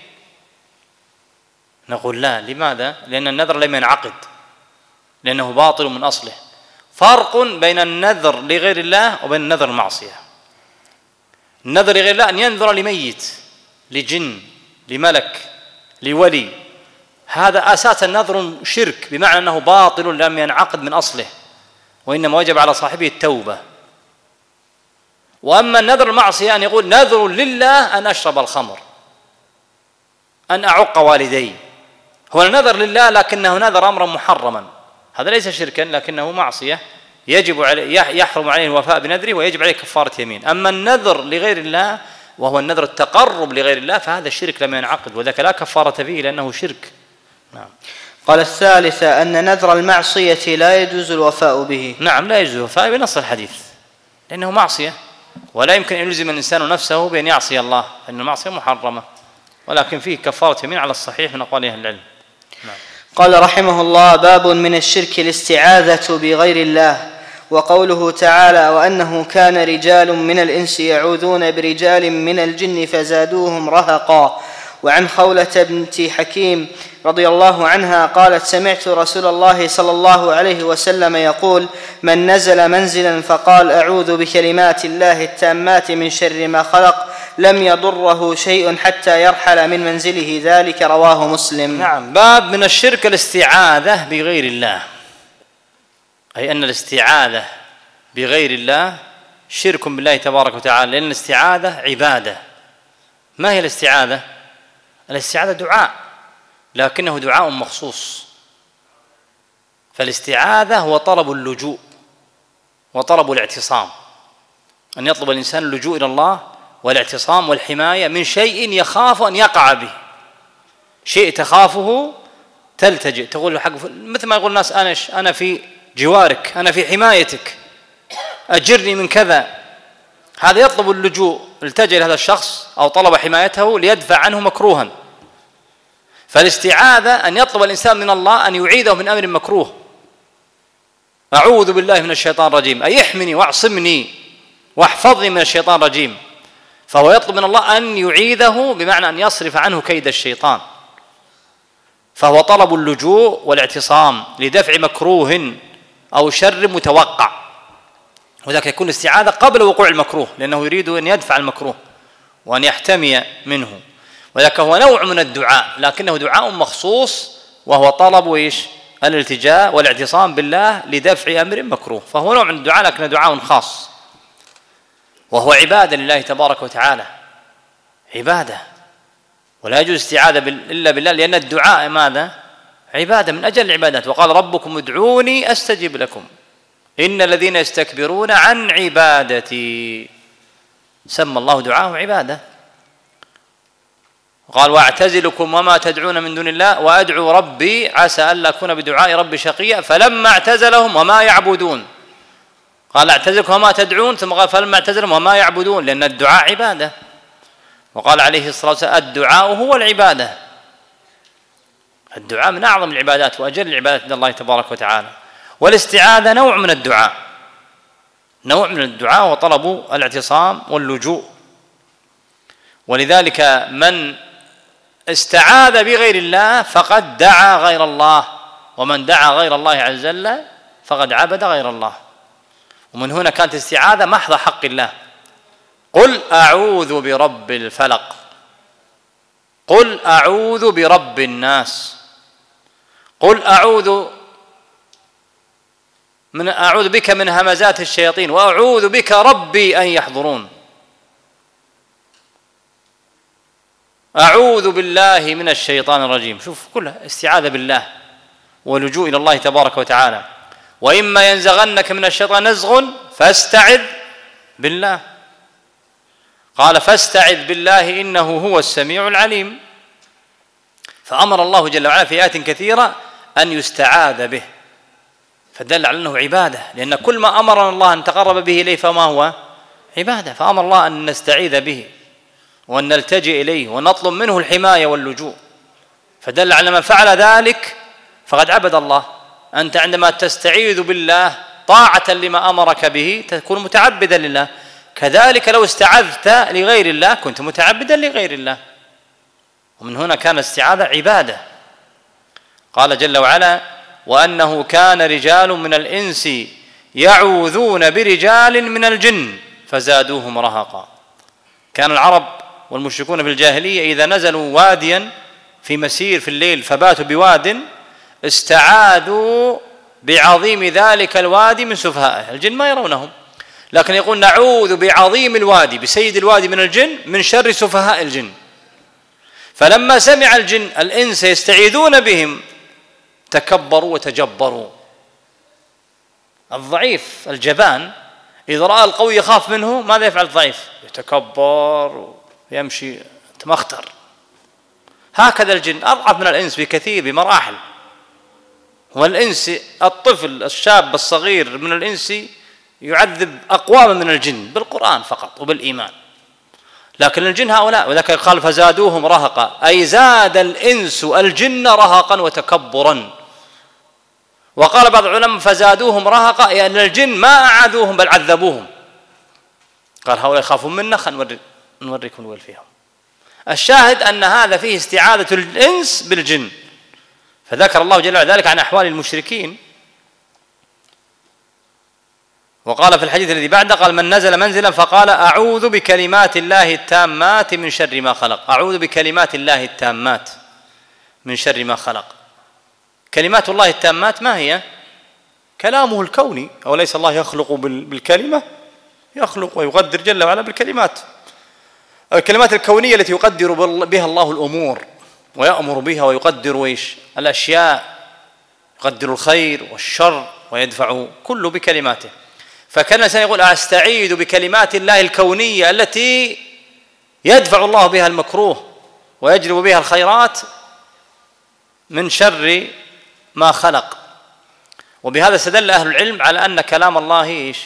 نقول لا. لماذا؟ لأن النذر لم ينعقد، لأنه باطل من أصله. فرق بين النذر لغير الله وبين النذر المعصية. النذر لغير الله أن ينذر لميت، لجن، لملك، لولي، هذا أساس النذر شرك، بمعنى أنه باطل لم ينعقد من أصله، وإنما وجب على صاحبه التوبة. وأما النذر المعصية أن يقول نذر لله أن أشرب الخمر، أن أعق والدي، هو النذر لله لكنه نذر أمرا محرما، هذا ليس شركا لكنه معصية يجب عليه يحرم عليه الوفاء بنذره ويجب عليه كفارة يمين. أما النذر لغير الله وهو النذر التقرب لغير الله فهذا الشرك لم ينعقد، وذاك لا كفارة فيه لأنه شرك. نعم. قال الثالثة: أن نذر المعصية لا يجوز الوفاء به. نعم، لا يجوز الوفاء بنص الحديث، لأنه معصية، ولا يمكن أن يلزم الإنسان نفسه بأن يعصي الله، لأن المعصية محرمة، ولكن فيه كفارة يمين على الصحيح من أقوال أهل العلم. نعم. قال رحمه الله: باب من الشرك الاستعاذة بغير الله. وقوله تعالى: وأنه كان رجال من الإنس يعوذون برجال من الجن فزادوهم رهقا. وعن خولة بنت حكيم رضي الله عنها قالت: سمعت رسول الله صلى الله عليه وسلم يقول: من نزل منزلا فقال أعوذ بكلمات الله التامات من شر ما خلق لم يضره شيء حتى يرحل من منزله ذلك. رواه مسلم. نعم. باب من الشرك الاستعاذة بغير الله، أي أن الاستعاذة بغير الله شرك بالله تبارك وتعالى، لأن الاستعاذة عبادة. ما هي الاستعاذة؟ الاستعاذة دعاء، لكنه دعاء مخصوص. فالاستعاذة هو طلب اللجوء وطلب الاعتصام، أن يطلب الإنسان اللجوء إلى الله والاعتصام والحماية من شيء يخاف أن يقع به، شيء تخافه تلتجئ، تقول له حق، مثل ما يقول الناس أنا أنا في جوارك، أنا في حمايتك، أجرني من كذا. هذا يطلب اللجوء، التجأ لهذا الشخص أو طلب حمايته ليدفع عنه مكروها. فالاستعاذة أن يطلب الإنسان من الله أن يعيده من أمر مكروه، أعوذ بالله من الشيطان الرجيم، أي احمني واعصمني واحفظني من الشيطان الرجيم. فهو يطلب من الله أن يعيده، بمعنى أن يصرف عنه كيد الشيطان. فهو طلب اللجوء والاعتصام لدفع مكروه أو شر متوقع، وذلك يكون استعاذة قبل وقوع المكروه، لأنه يريد أن يدفع المكروه وأن يحتمي منه. وذلك هو نوع من الدعاء، لكنه دعاء مخصوص، وهو طلب إيش؟ الالتجاء والاعتصام بالله لدفع أمر مكروه، فهو نوع من الدعاء لكنه دعاء خاص، وهو عبادة لله تبارك وتعالى، عبادة، ولا يجوز استعاذة إلا بالله، لأن الدعاء ماذا؟ عبادة من أجل العبادات. وقال ربكم ادعوني أستجب لكم إن الذين يستكبرون عن عبادتي، سمى الله دعاءه عبادة. قال واعتزلكم وما تدعون من دون الله وأدعو ربي عسى ألا أكون بدعاء ربي شقيا فلما اعتزلهم وما يعبدون، قال اعتزلكم وما تدعون، ثم قال فلما اعتزلهم وما يعبدون، لأن الدعاء عبادة. وقال عليه الصلاة والسلام الدعاء هو العبادة، الدعاء من أعظم العبادات وأجل العبادات عند الله تبارك وتعالى. والاستعاذة نوع من الدعاء، نوع من الدعاء وطلب الاعتصام واللجوء. ولذلك من استعاذ بغير الله فقد دعا غير الله، ومن دعا غير الله عز وجل فقد عبد غير الله. ومن هنا كانت الاستعاذة محض حق الله. قل أعوذ برب الفلق، قل أعوذ برب الناس، قل أعوذ من أعوذ بك من همزات الشياطين وأعوذ بك ربي أن يحضرون. أعوذ بالله من الشيطان الرجيم. شوف كلها استعاذة بالله ولجوء إلى الله تبارك وتعالى. وإما ينزغنك من الشيطان نزغ فاستعذ بالله. قال فاستعذ بالله إنه هو السميع العليم. فأمر الله جل وعلا في آيات كثيرة أن يستعاذ به، فدل على أنه عبادة، لأن كل ما أمرنا الله أن نتقرب به إليه فما هو عبادة. فأمر الله أن نستعيذ به وأن نلتجئ إليه ونطلب منه الحماية واللجوء، فدل على من فعل ذلك فقد عبد الله. أنت عندما تستعيذ بالله طاعة لما أمرك به تكون متعبدا لله، كذلك لو استعذت لغير الله كنت متعبدا لغير الله. ومن هنا كان الاستعاذة عبادة. قال جل وعلا وأنه كان رجال من الإنس يعوذون برجال من الجن فزادوهم رهقا. كان العرب والمشركون في الجاهلية إذا نزلوا واديا في مسير في الليل فباتوا بواد استعاذوا بعظيم ذلك الوادي من سفهائه، الجن ما يرونهم، لكن يقول نعوذ بعظيم الوادي بسيد الوادي من الجن من شر سفهاء الجن. فلما سمع الجن الإنس يستعيذون بهم تكبروا وتجبروا. الضعيف الجبان إذا رأى القوي يخاف منه ماذا يفعل الضعيف؟ يتكبر ويمشي تمختر. هكذا الجن أضعف من الإنس بكثير بمراحل. والإنس الطفل الشاب الصغير من الإنس يعذب أقواما من الجن بالقرآن فقط وبالإيمان، لكن الجن هؤلاء، وذلك قال فزادوهم رهقا، أي زاد الإنس الجن رهقا وتكبرا. وقال بعض العلماء فزادوهم رهقا أي أن الجن ما أعاذوهم بل عذبوهم. قال هؤلاء يخافون منا خلينا نوريكم الول فيهم. الشاهد أن هذا فيه استعاذة الإنس بالجن. فذكر الله جل وعلا ذلك عن أحوال المشركين، وقال في الحديث الذي بعده قال من نزل منزلا فقال أعوذ بكلمات الله التامات من شر ما خلق. أعوذ بكلمات الله التامات من شر ما خلق. كلمات الله التامات ما هي؟ كلامه الكوني، أوليس الله يخلق بالكلمة؟ يخلق ويقدر جل وعلا بالكلمات. الكلمات الكونية التي يقدر بها الله الأمور ويأمر بها ويقدر ويش الأشياء، يقدر الخير والشر ويدفع كله بكلماته. فكان الإنسان يقول أستعيذ بكلمات الله الكونية التي يدفع الله بها المكروه ويجلب بها الخيرات من شر ما خلق. وبهذا استدل أهل العلم على أن كلام الله إيش؟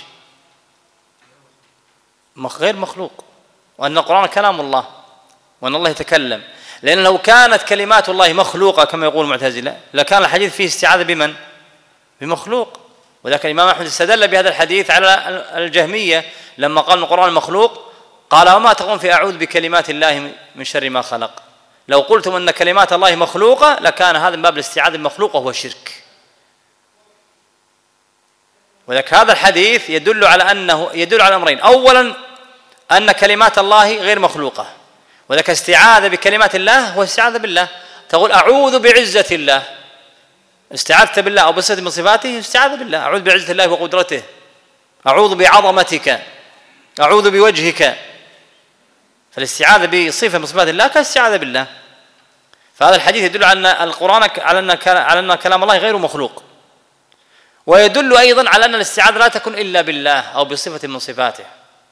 غير مخلوق، وأن القرآن كلام الله وأن الله يتكلم. لأن لو كانت كلمات الله مخلوقة كما يقول المعتزلة لكان الحديث فيه استعاذة بمن؟ بمخلوق. وذلك الإمام أحمد استدل بهذا الحديث على الجهمية لما قال القرآن مخلوق، قال وما تقول في أعوذ بكلمات الله من شر ما خلق. لو قلتم أن كلمات الله مخلوقة لكان هذا من باب الاستعاذة المخلوق وهو شرك. وذلك هذا الحديث يدل على أنه يدل على أمرين: أولا أن كلمات الله غير مخلوقة، وذلك استعاذة بكلمات الله هو استعاذة بالله. تقول أعوذ بعزة الله، استعاذت بالله أو بصفة من صفاته استعاذ بالله. أعوذ بعزة الله وقدرته، أعوذ بعظمتك، أعوذ بوجهك. فالاستعاذة بصفة من صفات الله كاستعاذة بالله. فهذا الحديث يدل على أن القرآن على أن على أن كلام الله غير مخلوق، ويدل أيضا على أن الاستعاذة لا تكون إلا بالله أو بصفة من صفاته.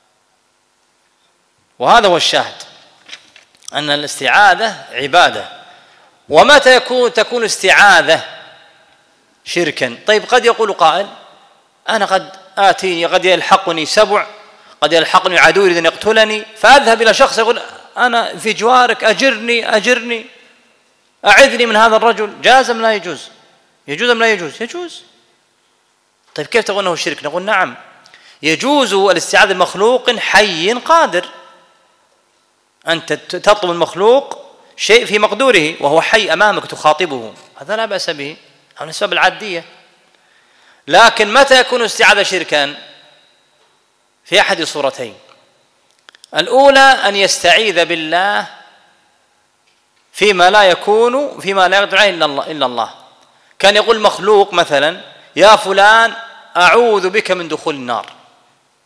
وهذا هو الشاهد، أن الاستعاذة عبادة. ومتى يكون تكون استعاذة شركا؟ طيب قد يقول قائل أنا قد آتيني قد يلحقني سبع، قد يلحقني عدو يريد أن يقتلني، فأذهب إلى شخص يقول أنا في جوارك أجرني أجرني أعذني من هذا الرجل. جاز أم لا يجوز؟ يجوز أم لا يجوز؟ يجوز. طيب كيف تقول أنه شرك؟ نقول نعم يجوز الاستعاذة المخلوق حي قادر. أنت تطلب المخلوق شيء في مقدوره وهو حي أمامك تخاطبه، هذا لا بأس به، هذا من الأسباب العادية. لكن متى يكون استعاذة شركا؟ في أحد صورتين: الأولى أن يستعيذ بالله فيما لا يكون فيما لا يقدر عليه إلا الله إلا الله. كان يقول مخلوق مثلا يا فلان أعوذ بك من دخول النار،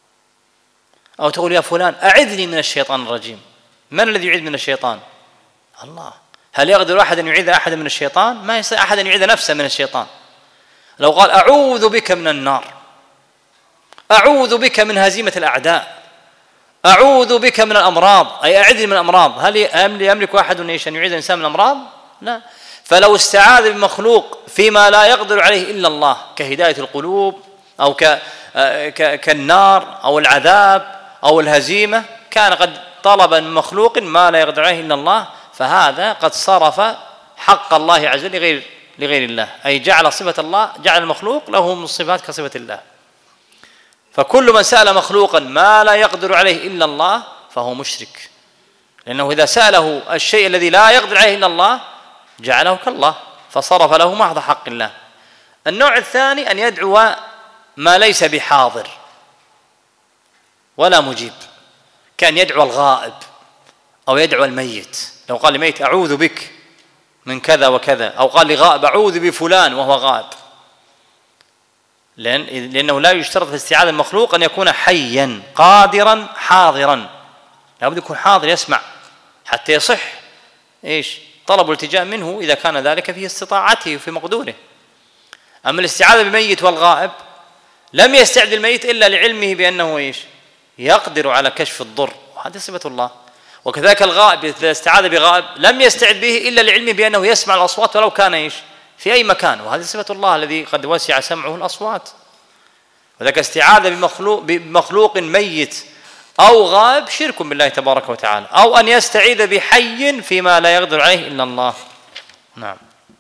أو تقول يا فلان أعذني من الشيطان الرجيم. من الذي يعيذ من الشيطان؟ الله. هل يقدر أحد أن يعيذ أحد من الشيطان؟ ما يستطيع أحد أن يعيذ نفسه من الشيطان. لو قال أعوذ بك من النار، أعوذ بك من هزيمة الأعداء، أعوذ بك من الأمراض، أي أعذني من الأمراض، هل يملك أحد أن يعيذ الإنسان من الأمراض؟ لا. فلو استعاذ بمخلوق فيما لا يقدر عليه إلا الله كهداية القلوب أو كالنار أو العذاب أو الهزيمة، كان قد طلب من مخلوق ما لا يقدر عليه إلا الله، فهذا قد صرف حق الله عز وجل لغير لغير الله، أي جعل صفة الله، جعل المخلوق له من الصفات كصفة الله. فكل من سأل مخلوقا ما لا يقدر عليه إلا الله فهو مشرك، لأنه إذا سأله الشيء الذي لا يقدر عليه إلا الله جعله كالله، فصرف له محض حق الله. النوع الثاني أن يدعو ما ليس بحاضر ولا مجيب، كان يدعو الغائب أو يدعو الميت. لو قال لميت أعوذ بك من كذا وكذا، أو قال لغائب أعوذ بفلان وهو غائب، لأن لأنه لا يشترط في استعاذة المخلوق أن يكون حيا قادرا حاضرا، لابد يكون حاضر يسمع حتى يصح إيش طلب الالتجاء منه إذا كان ذلك في استطاعته وفي مقدوره. أما الاستعاذة بميت والغائب لم يستعذ الميت إلا لعلمه بأنه إيش يقدر على كشف الضر، وهذه صفة الله. وكذلك الغائب إذا استعاذ بغائب لم يستعذ به إلا لعلمه بأنه يسمع الأصوات ولو كان إيش في أي مكان، وهذه صفة الله الذي قد وسع سمعه الأصوات. وذلك استعاذة بمخلوق, بمخلوق ميت أو غائب شرك بالله تبارك وتعالى، أو أن يستعيذ بحي فيما لا يقدر عليه إلا الله. نعم.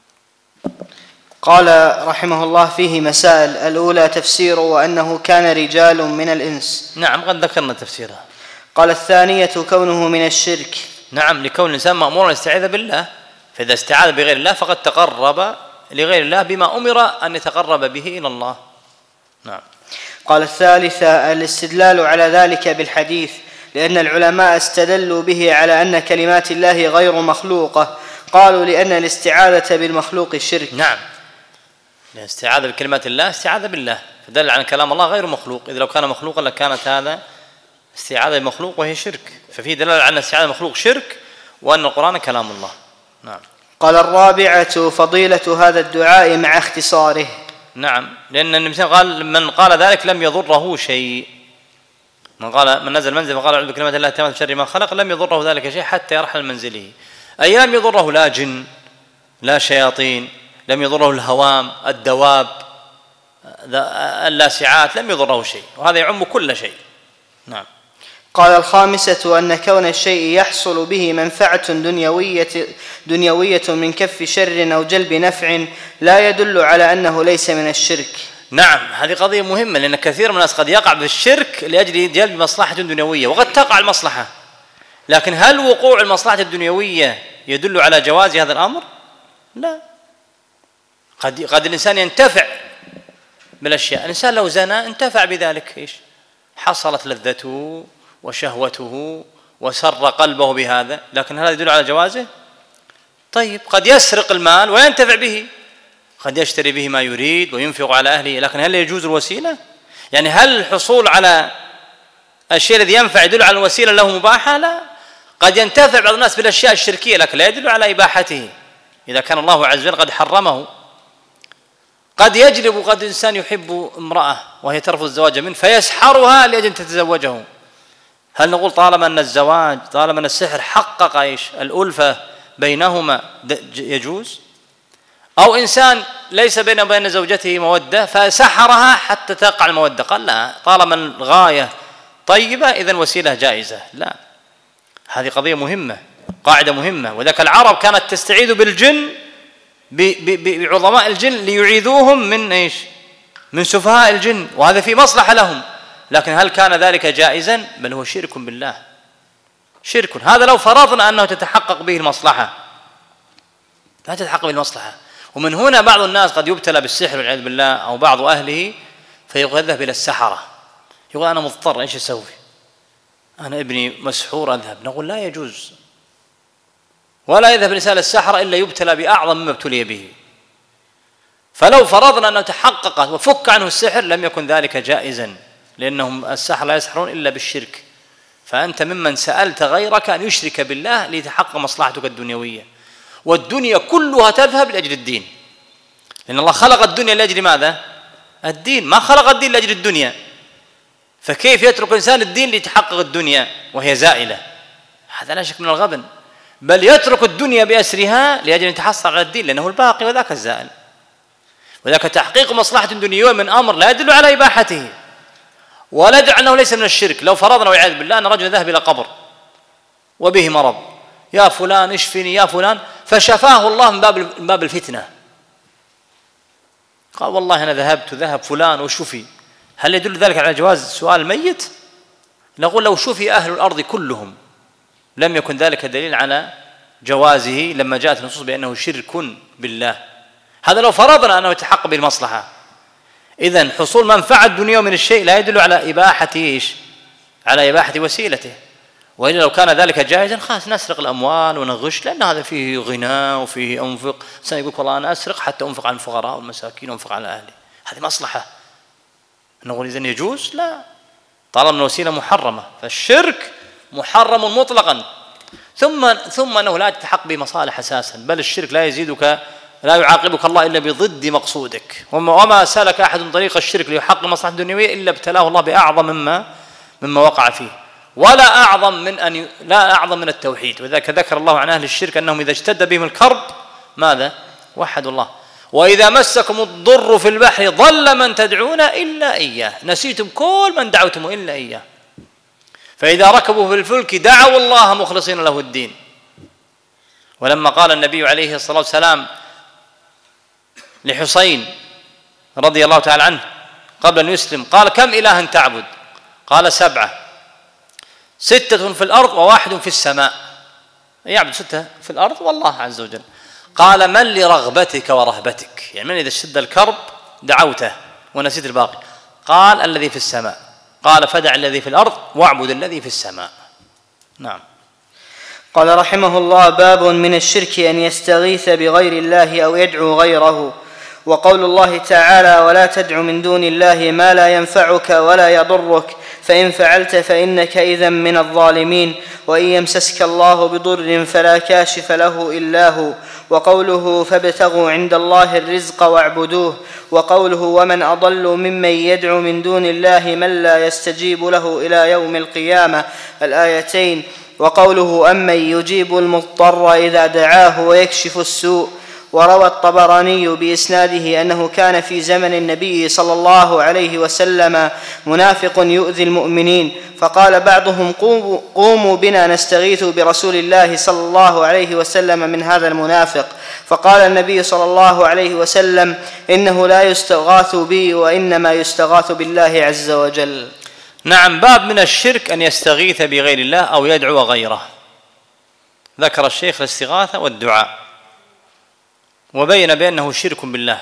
قال رحمه الله فيه مسائل. الأولى تفسير وأنه كان رجال من الإنس. نعم قد ذكرنا تفسيرها. قال الثانية كونه من الشرك. نعم لكون الإنسان مأمور أن يستعيذ بالله، فإذا استعاذ بغير الله فقد تقرب لغير الله بما أمر أن يتقرب به إلى الله. نعم. قال الثالثة الاستدلال على ذلك بالحديث، لأن العلماء استدلوا به على أن كلمات الله غير مخلوقة، قالوا لأن الاستعاذة بالمخلوق شرك. نعم الاستعاذة بكلمات الله استعاذة بالله، فدل على كلام الله غير مخلوق، إذا لو كان مخلوقا لكانت هذا استعاذة بمخلوق وهي شرك، ففي دلالة على أن استعاذة بمخلوق شرك وأن القرآن كلام الله. نعم. قال الرابعة فضيلة هذا الدعاء مع اختصاره. نعم لأن النبي قال من قال ذلك لم يضره شيء، من قال من نزل منزل وقال أعوذ بكلمات الله التامة من شر ما خلق لم يضره ذلك شيء حتى يرحل منزله، أي لم يضره لا جن لا شياطين، لم يضره الهوام الدواب اللاسعات، لم يضره شيء، وهذا يعم كل شيء. نعم. قال الخامسة أن كون الشيء يحصل به منفعة دنيوية, دنيوية من كف شر أو جلب نفع لا يدل على أنه ليس من الشرك. نعم هذه قضية مهمة، لأن كثير من الناس قد يقع في الشرك لأجل جلب مصلحة دنيوية، وقد تقع المصلحة، لكن هل وقوع المصلحة الدنيوية يدل على جواز هذا الأمر؟ لا. قد قد الإنسان ينتفع بالأشياء، الإنسان لو زنى انتفع بذلك، إيش حصلت لذته وشهوته وسر قلبه بهذا، لكن هذا يدل على جوازه؟ طيب قد يسرق المال وينتفع به، قد يشتري به ما يريد وينفق على أهله، لكن هل يجوز الوسيلة؟ يعني هل الحصول على الشيء الذي ينفع يدل على الوسيلة له مباحة؟ لا. قد ينتفع بعض الناس بالأشياء الشركية لكن لا يدل على إباحته إذا كان الله عز وجل قد حرمه. قد يجلب قد إنسان يحب امرأة وهي ترفض الزواج منه فيسحرها لأجل أن تتزوجه، هل نقول طالما أن الزواج طالما أن السحر حقق إيش الألفة بينهما يجوز؟ أو إنسان ليس بينه وبين زوجته مودة فسحرها حتى تقع المودة، قال لا طالما الغاية طيبة إذن وسيلة جائزة. لا، هذه قضية مهمة، قاعدة مهمة. وذاك العرب كانت تستعيذ بالجن بعظماء الجن ليعيذوهم من إيش من سفهاء الجن، وهذا في مصلحة لهم، لكن هل كان ذلك جائزا؟ بل هو شرك بالله، شرك. هذا لو فرضنا أنه تتحقق به المصلحة، لا تتحقق به المصلحة. ومن هنا بعض الناس قد يبتلى بالسحر والعياذ بالله أو بعض أهله فيذهب إلى السحرة، يقول أنا مضطر إيش أسوي؟ أنا ابني مسحور أذهب. نقول لا يجوز، ولا يذهب الإنسان للسحرة إلا يبتلى بأعظم مما ابتلي به. فلو فرضنا أنه تحقق وفك عنه السحر لم يكن ذلك جائزا، لأنهم السحر لا يسحرون إلا بالشرك، فأنت ممن سألت غيرك أن يشرك بالله ليتحقق مصلحتك الدنيوية، والدنيا كلها تذهب لأجل الدين، لأن الله خلق الدنيا لأجل ماذا؟ الدين، ما خلق الدين لأجل الدنيا، فكيف يترك الإنسان الدين ليتحقق الدنيا وهي زائلة؟ هذا لا شك من الغبن، بل يترك الدنيا بأسرها لأجل أن يتحصل على الدين، لأنه الباقي وذاك الزائل. وذاك تحقيق مصلحة دنيوية من أمر لا يدل على إباحته ولا يدل أنه ليس من الشرك. لو فرضنا والعياذ بالله أن رجل ذهب إلى قبر وبه مرض، يا فلان اشفني يا فلان، فشفاه الله من باب من باب الفتنة، قال والله أنا ذهبت ذهب فلان وشفي، هل يدل ذلك على جواز سؤال الميت؟ نقول لو شفي أهل الأرض كلهم لم يكن ذلك دليل على جوازه لما جاءت النصوص بأنه شرك بالله. هذا لو فرضنا أنه يتحقق بالمصلحة. إذن حصول منفعة الدنيا من الشيء لا يدل على إباحة إيش؟ على إباحة وسيلته. وإلا لو كان ذلك جائزا خلاص نسرق الأموال ونغش، لأن هذا فيه غنى وفيه أنفق، سيقول والله أنا أسرق حتى أنفق على الفقراء والمساكين وأنفق على أهلي، هذه مصلحة. نقول إذن يجوز؟ لا، طالما الوسيلة محرمة. فالشرك محرم مطلقا، ثم ثم أنه لا تتحقق بمصالح أساسا، بل الشرك لا يزيدك لا يعاقبك الله إلا بضد مقصودك. وما سلك أحد طريق الشرك ليحقق مصلحة دنيوية إلا ابتلاه الله بأعظم مما مما وقع فيه، ولا أعظم من أن ي... لا أعظم من التوحيد. وذلك ذكر الله عن أهل الشرك أنهم إذا اشتد بهم الكرب ماذا؟ وحدوا الله. وإذا مسكم الضر في البحر ضل من تدعون إلا إياه، نسيتم كل من دعوتم إلا إياه. فإذا ركبوا في الفلك دعوا الله مخلصين له الدين. ولما قال النبي عليه الصلاة والسلام لحسين رضي الله تعالى عنه قبل أن يسلم، قال كم إلها تعبد؟ قال سبعة، ستة في الأرض وواحد في السماء. يعبد ستة في الأرض والله عز وجل. قال من لرغبتك ورهبتك؟ يعني من إذا اشتد الكرب دعوته ونسيت الباقي؟ قال الذي في السماء. قال فدع الذي في الأرض واعبد الذي في السماء. نعم. قال رحمه الله: باب من الشرك أن يستغيث بغير الله أو يدعو غيره. وقول الله تعالى: ولا تدع من دون الله ما لا ينفعك ولا يضرك فإن فعلت فإنك إذا من الظالمين، وإن يمسسك الله بضر فلا كاشف له إلا هو. وقوله: فابتغوا عند الله الرزق واعبدوه. وقوله: ومن أضل ممن يدعو من دون الله من لا يستجيب له إلى يوم القيامة، الآيتين. وقوله: أمن يجيب المضطر إذا دعاه ويكشف السوء. وروى الطبراني بإسناده أنه كان في زمن النبي صلى الله عليه وسلم منافق يؤذي المؤمنين، فقال بعضهم: قوموا بنا نستغيث برسول الله صلى الله عليه وسلم من هذا المنافق. فقال النبي صلى الله عليه وسلم: إنه لا يستغاث بي وإنما يستغاث بالله عز وجل. نعم. باب من الشرك أن يستغيث بغير الله أو يدعو غيره. ذكر الشيخ الاستغاثة والدعاء، وبين بأنه شرك بالله،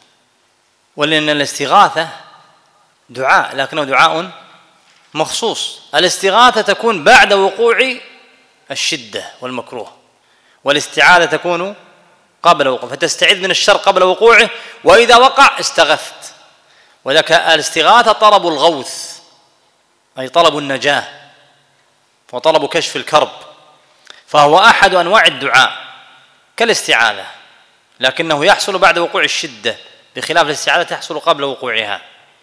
ولأن الاستغاثة دعاء لكنه دعاء مخصوص. الاستغاثة تكون بعد وقوع الشدة والمكروه، والاستعاذة تكون قبل وقوع، فتستعيذ من الشر قبل وقوعه، وإذا وقع استغثت. وذلك الاستغاثة طلب الغوث، أي طلب النجاة وطلب كشف الكرب، فهو أحد أنواع الدعاء كالاستعاذة، لكنه يحصل بعد وقوع الشدة، بخلاف الاستعاذة تحصل قبل وقوعها.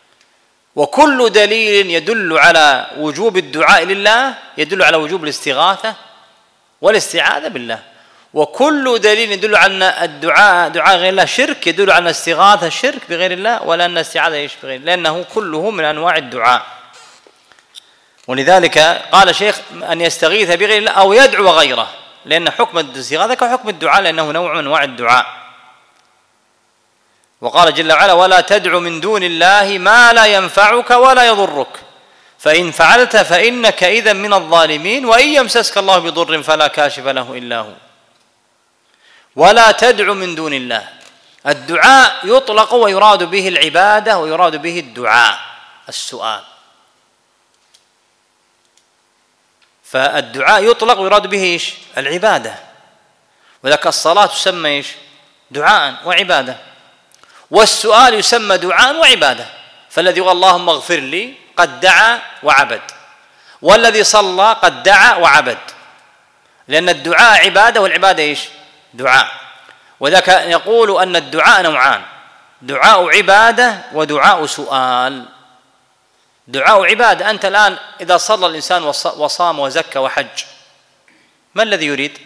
وكل دليل يدل على وجوب الدعاء لله يدل على وجوب الاستغاثة والاستعاذة بالله، وكل دليل يدل على أن الدعاء دعاء غير الله شرك يدل على الاستغاثة شرك بغير الله، ولا أن الاستعاذة ايش بغير، لأنه كله من أنواع الدعاء. ولذلك قال شيخ أن يستغيث بغير الله أو يدعو غيره، لأن حكم الاستغاثة كحكم الدعاء، لأنه نوع من أنواع الدعاء. وقال جل وعلا: ولا تدع من دون الله ما لا ينفعك ولا يضرك فإن فعلت فإنك إذا من الظالمين، وإن يمسسك الله بضر فلا كاشف له إلا هو. ولا تدع من دون الله. الدعاء يطلق ويراد به العبادة ويراد به الدعاء السؤال. فالدعاء يطلق ويراد به إيش؟ العبادة. وذلك الصلاة تسمى إيش؟ دعاء وعبادة، والسؤال يسمى دعاء وعبادة. فالذي يقول اللهم اغفر لي قد دعا وعبد، والذي صلى قد دعا وعبد، لأن الدعاء عبادة والعبادة إيش؟ دعاء. وذاك يقول أن الدعاء نوعان: دعاء عبادة ودعاء سؤال. دعاء عبادة، أنت الآن إذا صلى الإنسان وصام وزكى وحج، ما الذي يريد؟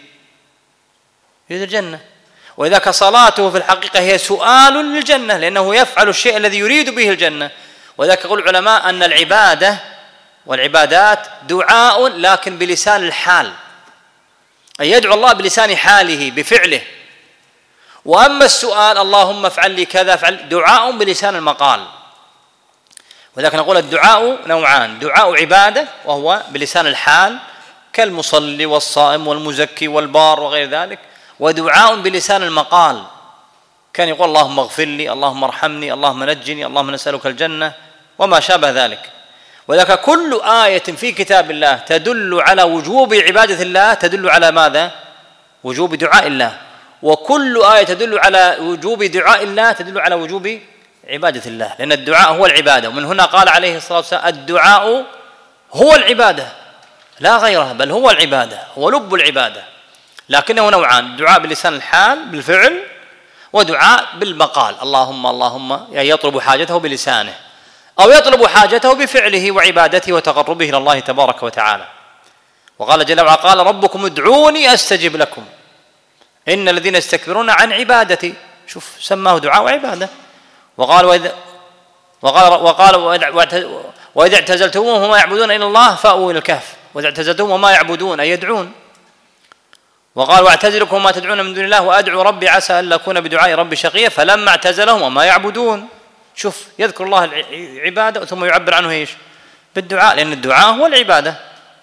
يريد الجنة. وإذاك صلاته في الحقيقة هي سؤال للجنة، لأنه يفعل الشيء الذي يريد به الجنة. وذاك يقول العلماء أن العبادة والعبادات دعاء لكن بلسان الحال، أي يدعو الله بلسان حاله بفعله. وأما السؤال اللهم افعل لي كذا افعل، دعاء بلسان المقال. وذلك نقول الدعاء نوعان: دعاء عبادة وهو بلسان الحال كالمصلي والصائم والمزكي والبار وغير ذلك، ودعاء بلسان المقال كان يقول اللهم اغفر لي، اللهم ارحمني، اللهم نجني، اللهم نسألك الجنة وما شابه ذلك. وذلك كل آية في كتاب الله تدل على وجوب عبادة الله تدل على ماذا؟ وجوب دعاء الله. وكل آية تدل على وجوب دعاء الله تدل على وجوب عبادة الله، لأن الدعاء هو العبادة. ومن هنا قال عليه الصلاة والسلام: الدعاء هو العبادة لا غيرها، بل هو العبادة، هو لب العبادة. لكنه نوعان: دعاء بلسان الحال بالفعل، ودعاء بالمقال، اللهم اللهم، يعني يطلب حاجته بلسانه أو يطلب حاجته بفعله وعبادته وتقربه إلى الله تبارك وتعالى. وقال جل وعلا: قال ربكم ادعوني أستجب لكم إن الذين يستكبرون عن عبادتي. شوف، سماه دعاء وعبادة. وقال وإذا وقال وقال وإذا اعتزلتموهم وما يعبدون إلا الله فأووا إلى الكهف، وإذا اعتزلتموهم وما يعبدون أي يدعون. وقال واعتزلكم وما تدعون من دون الله وأدعو ربي عسى ألا أكون بدعاء ربي شقيا فلما اعتزلهم وما يعبدون. شوف، يذكر الله العبادة ثم يعبر عنه ايش؟ بالدعاء، لأن الدعاء هو العبادة.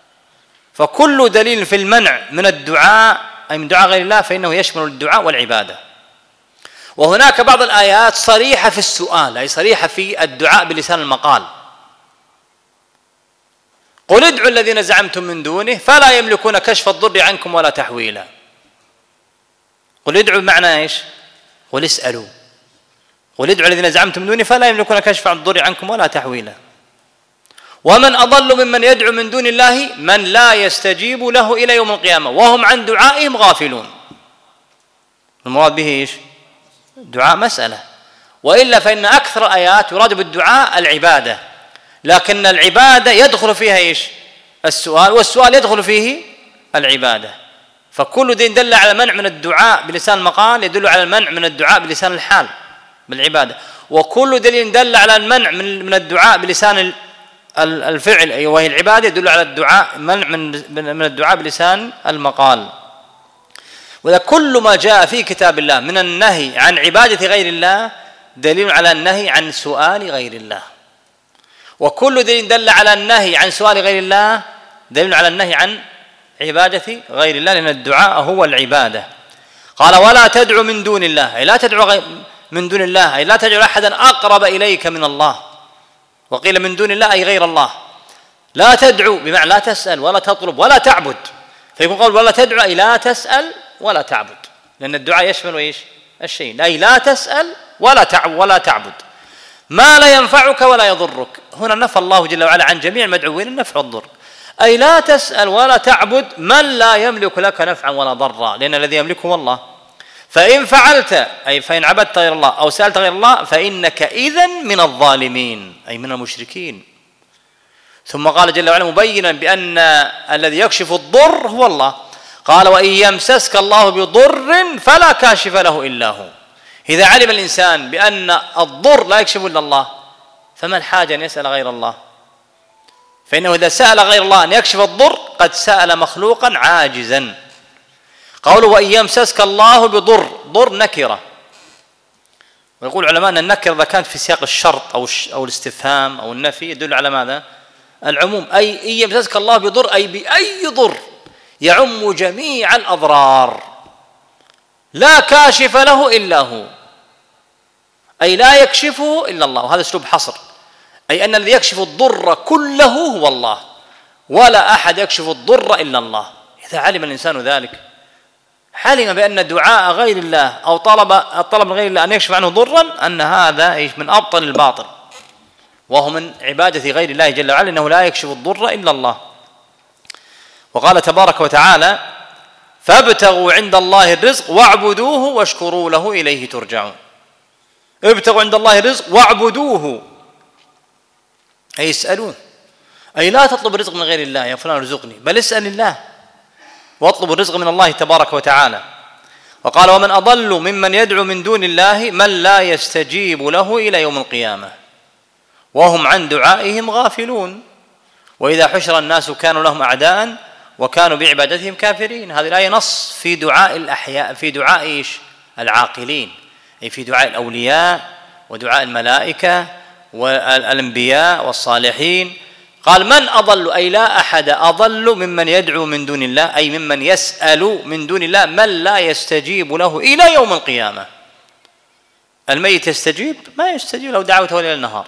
فكل دليل في المنع من الدعاء أي من دعاء غير الله فإنه يشمل الدعاء والعبادة. وهناك بعض الآيات صريحة في السؤال، أي صريحة في الدعاء بلسان المقال: قل ادعوا الذين زعمتم من دونه فلا يملكون كشف الضر عنكم ولا تحويلا. قل ادعوا بمعنى ايش؟ قل اسألوا. قل ادعوا الذين زعمتم من دونه فلا يملكون كشف الضر عنكم ولا تحويلا. ومن أضل ممن يدعو من دون الله من لا يستجيب له إلى يوم القيامة وهم عن دعائهم غافلون. المراد به ايش؟ دعاء مسألة. وإلا فإن أكثر الآيات يراد بالدعاء العبادة، لكن العبادة يدخل فيها ايش؟ السؤال، والسؤال يدخل فيه العبادة. فكل دين دل على المنع من الدعاء بلسان المقال يدل على المنع من الدعاء بلسان الحال بالعبادة، وكل دليل دل على المنع من الدعاء بلسان الفعل أي وهي العبادة يدل على الدعاء منع من الدعاء بلسان المقال. وذا كل ما جاء في كتاب الله من النهي عن عبادة غير الله دليل على النهي عن سؤال غير الله، وكل دليل دل على النهي عن سؤال غير الله دليل على النهي عن عبادة غير الله، لأن الدعاء هو العبادة. قال ولا تدعو من دون الله، أي لا تدعو من دون الله، أي لا تدعو أحدا أقرب إليك من الله. وقيل من دون الله أي غير الله. لا تدعو بمعنى لا تسأل ولا تطلب ولا تعبد، فيكون قول ولا تدعو أي لا تسأل ولا تعبد، لأن الدعاء يشمل إيش؟ الشيء، أي لا تسأل ولا تعبد ولا تعبد ما لا ينفعك ولا يضرك. هنا نفى الله جل وعلا عن جميع المدعوين النفع والضر، أي لا تسأل ولا تعبد من لا يملك لك نفعا ولا ضرا، لأن الذي يملكه هو الله. فإن فعلت أي فإن عبدت غير الله أو سألت غير الله فإنك إذن من الظالمين أي من المشركين. ثم قال جل وعلا مبينا بأن الذي يكشف الضر هو الله، قال وإن يمسسك الله بضر فلا كاشف له إلا هو. إذا علم الإنسان بأن الضر لا يكشف إلا الله فما الحاجة أن يسأل غير الله؟ فإنه إذا سأل غير الله أن يكشف الضر قد سأل مخلوقا عاجزا. قوله وإن يمسسك الله بضر، ضر نكرة، ويقول العلماء أن النكرة إذا كانت في سياق الشرط أو أو الاستفهام أو النفي يدل على ماذا؟ العموم، أي إن يمسسك الله بضر أي بأي ضر يعم جميع الأضرار لا كاشف له إلا هو، أي لا يكشفه إلا الله. وهذا أسلوب حصر، أي أن الذي يكشف الضر كله هو الله ولا أحد يكشف الضر إلا الله. إذا علم الإنسان ذلك علم بأن دعاء غير الله أو طلب الطلب من غير الله أن يكشف عنه ضرا أن هذا من أبطل الباطل، وهو من عبادة غير الله جل وعلا، أنه لا يكشف الضر إلا الله. وقال تبارك وتعالى فابتغوا عند الله الرزق واعبدوه واشكروا له إليه ترجعون. ابتغوا عند الله الرزق واعبدوه، أي اسألوه، أي لا تطلب الرزق من غير الله، يا فلان ارزقني، بل اسأل الله واطلب الرزق من الله تبارك وتعالى. وقال ومن أضل ممن يدعو من دون الله من لا يستجيب له إلى يوم القيامة وهم عن دعائهم غافلون وإذا حشر الناس كانوا لهم أعداء وكانوا بعبادتهم كافرين. هذه الآية نص في دعاء الأحياء، في دعاء إيش؟ العاقلين، أي في دعاء الأولياء ودعاء الملائكة والأنبياء والصالحين. قال من أضل، أي لا أحد أضل ممن يدعو من دون الله، أي ممن يسأل من دون الله من لا يستجيب له إلى يوم القيامة. الميت يستجيب؟ ما يستجيب لو دعوته ليل النهار.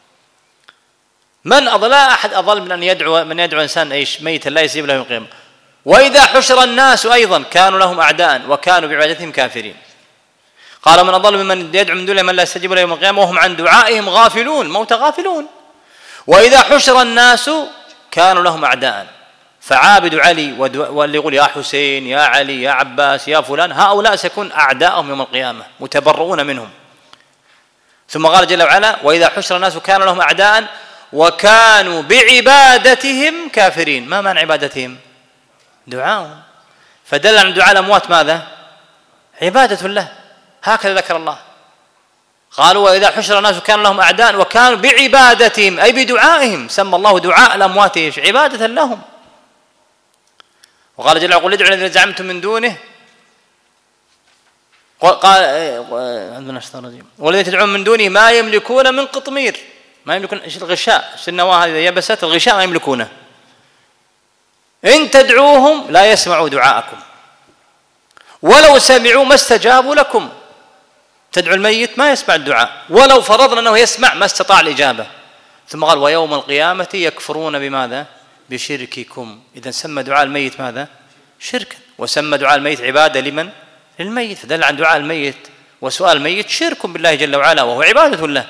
من أضل، لا أحد أضل من أن يدعو من يدعو إنسان إيش؟ ميتا لا يستجيب له يوم القيامة. وإذا حشر الناس أيضا كانوا لهم أعداء وكانوا بعبادتهم كافرين. قال من أضل ممن يدعو من دون الله من لا يستجيب له يوم القيامة وهم عن دعائهم غافلون، موت غافلون. وإذا حشر الناس كانوا لهم أعداء، فعابد علي واللي يقول يا حسين يا علي يا عباس يا فلان، هؤلاء سيكون أعداءهم يوم القيامة متبرؤون منهم. ثم قال جل وعلا وإذا حشر الناس كانوا لهم أعداء وكانوا بعبادتهم كافرين. ما معنى عبادتهم؟ دعاءهم. فدل عن دعاء الأموات ماذا؟ عبادة له، هكذا ذكر الله. قالوا وإذا حشر الناس كانوا لهم أعداء وكانوا بعبادتهم، أي بدعائهم، سمى الله دعاء الأموات إيش؟ عبادة لهم. وقال جل وعلا قل ادعوا الذين زعمتم من دونه، قال والذين تدعون من دونه ما يملكون من قطمير، ما يملكون ايش؟ الغشاء، ايش النواه هذه يبست، الغشاء ما يملكونه. إن تدعوهم لا يسمعوا دعاءكم ولو سمعوا ما استجابوا لكم. تدعو الميت ما يسمع الدعاء، ولو فرضنا أنه يسمع ما استطاع الإجابة. ثم قال ويوم القيامة يكفرون بماذا؟ بشرككم. إذا سمى دعاء الميت ماذا؟ شركا، وسمى دعاء الميت عبادة لمن؟ للميت. فدل عن دعاء الميت وسؤال الميت شرك بالله جل وعلا وهو عبادة له.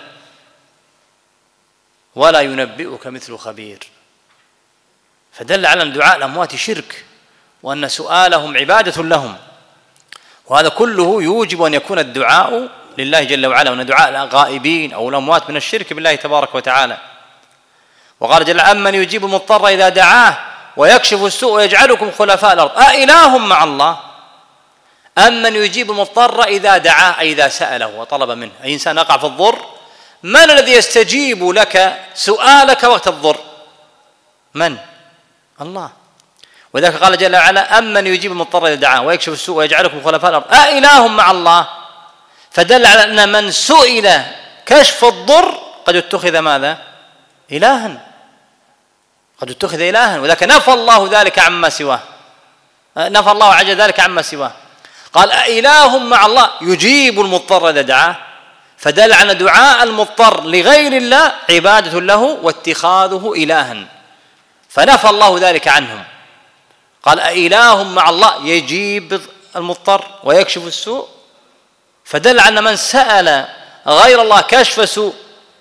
ولا ينبئك مثل خبير. فدل على أن دعاء الأموات شرك وأن سؤالهم عبادة لهم. وهذا كله يوجب أن يكون الدعاء لله جل وعلا، وأن دعاء الغائبين أو الأموات من الشرك بالله تبارك وتعالى. وقال جل أمن يجيب المضطر إذا دعاه ويكشف السوء ويجعلكم خلفاء الأرض أإله مع الله. أمن يجيب المضطر إذا دعاه، أي إذا سأله وطلب منه. أي إنسان يقع في الضر، من الذي يستجيب لك سؤالك وقت الضر؟ من؟ الله. وذلك قال جل وعلا أمن يجيب المضطر إذا دعاه ويكشف السوء ويجعلكم خلفاء الأرض أإله مع الله. فدل على أن من سئل كشف الضر قد اتخذ ماذا؟ إلها، قد اتخذ إلها. وذلك نفى الله ذلك عما سواه، نفى الله عز ذلك عما سواه. قال أإله مع الله يجيب المضطر إذا دعاه. فدل على دعاء المضطر لغير الله عبادة له واتخاذه إلها، فنفى الله ذلك عنهم. قال أإله مع الله يجيب المضطر ويكشف السوء. فدل على من سأل غير الله كشف سوء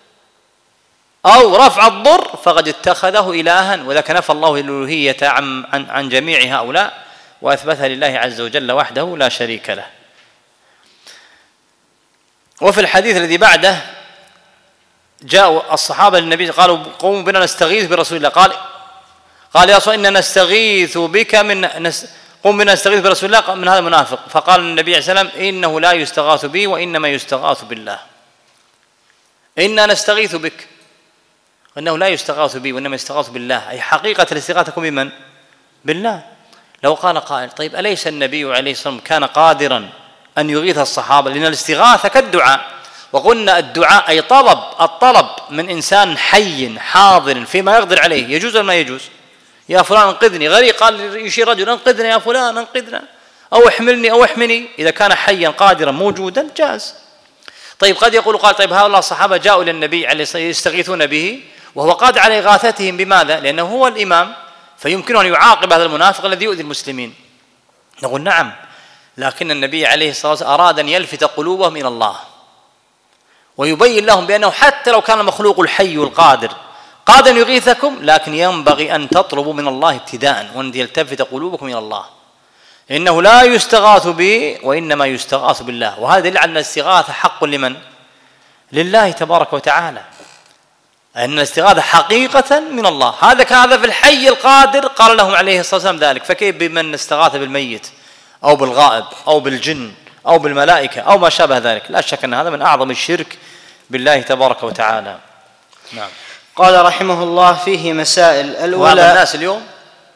أو رفع الضر فقد اتخذه إلها. وذلك نفى الله الألوهية عن, عن, عن جميع هؤلاء وأثبتها لله عز وجل وحده لا شريك له. وفي الحديث الذي بعده جاءوا الصحابة للنبي قالوا قوموا بنا نستغيث برسول الله. قال قال يا رسول إننا نستغيث بك من نس... قوم بنا نستغيث برسول الله من هذا المنافق. فقال النبي عليه الصلاة والسلام إنه لا يستغاث بي وإنما يستغاث بالله. إنا نستغيث بك، إنه لا يستغاث بي وإنما يستغاث بالله، أي حقيقة الاستغاثة تكون بمن؟ بالله. لو قال قائل طيب أليس النبي عليه الصلاة والسلام كان قادرا أن يغيث الصحابة؟ لأن الاستغاثة كالدعاء، وقلنا الدعاء أي طلب، الطلب من إنسان حي حاضر فيما يقدر عليه، يجوز ولا ما يجوز؟ يا فلان انقذني، غريق قال يشير رجل انقذنا يا فلان انقذنا، أو احملني أو احمني، إذا كان حيا قادرا موجودا جاز. طيب قد يقول قال طيب هؤلاء الصحابة جاءوا للنبي عليه الصلاة والسلام يستغيثون به وهو قادر على إغاثتهم بماذا؟ لأنه هو الإمام، فيمكن أن يعاقب هذا المنافق الذي يؤذي المسلمين. نقول نعم، لكن النبي عليه الصلاة والسلام أراد أن يلفت قلوبهم إلى الله ويبين لهم بأنه حتى لو كان المخلوق الحي القادر قادر أن يغيثكم، لكن ينبغي أن تطلبوا من الله ابتداء وأن يلتفت قلوبكم إلى الله، إنه لا يستغاث به وإنما يستغاث بالله. وهذا دليل على أن الاستغاثة حق لمن؟ لله تبارك وتعالى، أن الاستغاثة حقيقة من الله. هذا كان في الحي القادر قال لهم عليه الصلاة والسلام ذلك، فكيف بمن استغاث بالميت أو بالغائب أو بالجن أو بالملائكة أو ما شابه ذلك؟ لا شك أن هذا من أعظم الشرك بالله تبارك وتعالى. نعم. قال رحمه الله: فيه مسائل. الأولى: وهذا الناس اليوم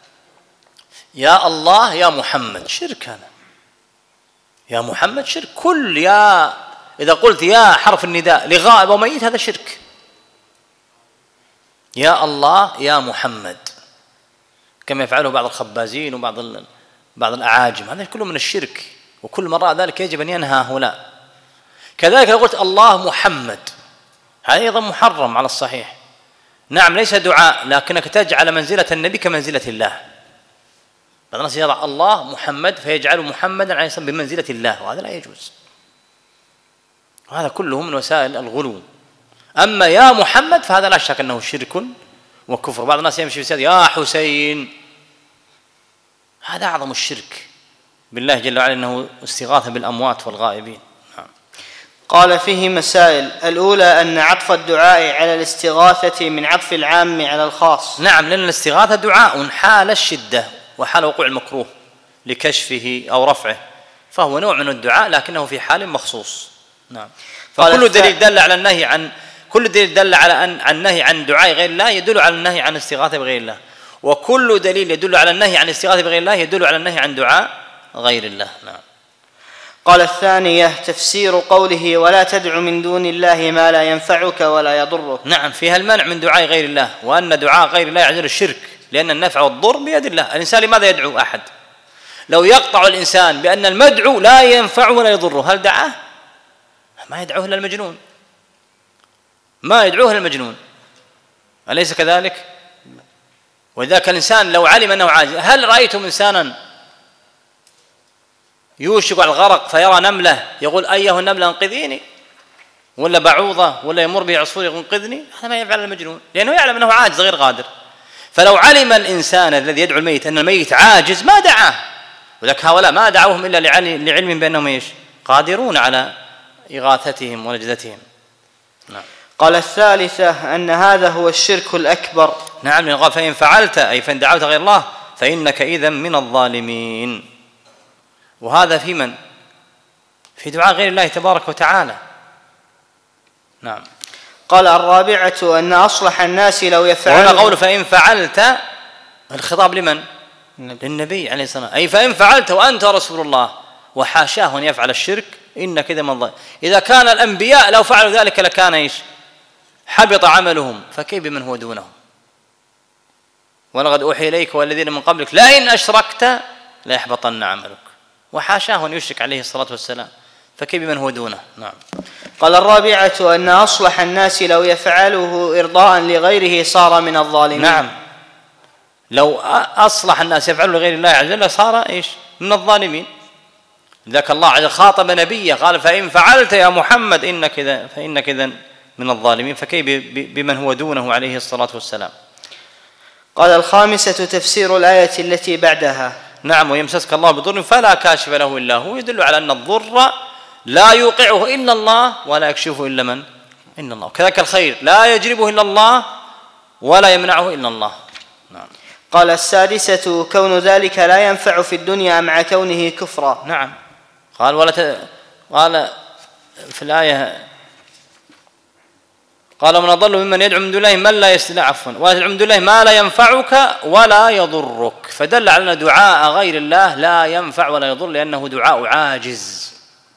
يا الله يا محمد شرك، هذا يا محمد شرك. كل يا إذا قلت يا حرف النداء لغائب أو ميت هذا شرك. يا الله يا محمد كما يفعله بعض الخبازين وبعض بعض الأعاجم، هذا كله من الشرك، وكل من رأى ذلك يجب أن ينهى هؤلاء. كذلك لو قلت الله محمد هذا أيضا محرم على الصحيح. نعم ليس دعاء، لكنك تجعل منزلة النبي كمنزلة الله. بعض الناس يضع الله محمد فيجعل محمدا عليه الصلاة والسلام بمنزلة الله، وهذا لا يجوز، وهذا كله من وسائل الغلو. أما يا محمد فهذا لا شك أنه شرك وكفر. بعض الناس يمشي في يا حسين، هذا أعظم الشرك بالله جل وعلا، أنه استغاثة بالأموات والغائبين. قال: فيه مسائل. الأولى: أن عطف الدعاء على الاستغاثة من عطف العام على الخاص. نعم، لأن الاستغاثة دعاء حال الشدة وحال وقوع المكروه لكشفه أو رفعه، فهو نوع من الدعاء لكنه في حال مخصوص. نعم. فكل دليل دل على النهي عن كل دليل دل على أن عن النهي عن دعاء غير الله يدل على النهي عن الاستغاثة بغير الله، وكل دليل يدل على النهي عن الاستغاثة بغير الله يدل على النهي عن دعاء غير الله. نعم. قال: الثانية: تفسير قوله: ولا تدع من دون الله ما لا ينفعك ولا يضرك. نعم، فيها المنع من دعاء غير الله، وأن دعاء غير الله يعزل الشرك، لأن النفع والضر بيد الله. الإنسان لماذا يدعو أحد؟ لو يقطع الإنسان بأن المدعو لا ينفع ولا يضره هل دعاه؟ ما يدعوه إلا المجنون، ما يدعوه إلا المجنون، أليس كذلك؟ وذاك الإنسان لو علم أنه عاجز، هل رأيتم إنسانا يوشك على الغرق فيرى نملة يقول أيه النملة انقذيني، ولا بعوضة ولا يمر به عصفور يقول انقذني؟ هذا ما يفعل المجنون، لأنه يعلم أنه عاجز غير قادر. فلو علم الإنسان الذي يدعو الميت أن الميت عاجز ما دعاه، وذاك هؤلاء ما دعوهم إلا لعلم بأنهم إيش؟ قادرون على إغاثتهم ونجدتهم. نعم. قال: الثالثة: أن هذا هو الشرك الأكبر. نعم، قال: فإن فعلت أي فإن دعوت غير الله فإنك إذن من الظالمين. وهذا في من؟ في دعاء غير الله تبارك وتعالى. نعم. قال: الرابعة: أن أصلح الناس لو يفعل. هنا قول فإن فعلت الخطاب لمن؟ للنبي عليه الصلاة والسلام، أي فإن فعلت وأنت رسول الله، وحاشاه أن يفعل الشرك إنك إذا من الظالمين. إذا كان الأنبياء لو فعلوا ذلك لكان إيش؟ حبط عملهم، فكيف بمن هو دونهم؟ ولقد أوحي إليك والذين من قبلك لئن أشركت ليحبطن عملك، وحاشاه أن يشرك عليه الصلاة والسلام، فكيف بمن هو دونه؟ نعم. قال: الرابعة: أن أصلح الناس لو يفعله إرضاء لغيره صار من الظالمين. نعم، لو أصلح الناس يفعلوا لغير الله عز وجل صار إيش؟ من الظالمين. ذاك الله عز وجل خاطب نبيه قال: فإن فعلت يا محمد إنك إذا فإنك إذن من الظالمين، فكيف بمن هو دونه عليه الصلاة والسلام. قال: الخامسة: تفسير الآية التي بعدها. نعم، ويمسسك الله بضر فلا كاشف له إلا هو، يدل على أن الضر لا يوقعه إلا الله ولا يكشفه إلا من؟ إلا الله. كذلك الخير لا يجلبه إلا الله ولا يمنعه إلا الله. نعم. قال: السادسة: كون ذلك لا ينفع في الدنيا مع كونه كفرا. نعم. قال ولا ت... قال في الآية قال: من أضل ممن يدعو من دون الله من لا يستطيع عفوا ولا تدعو من دون الله ما لا ينفعك ولا يضرك، فدل على أن دعاء غير الله لا ينفع ولا يضر لأنه دعاء عاجز.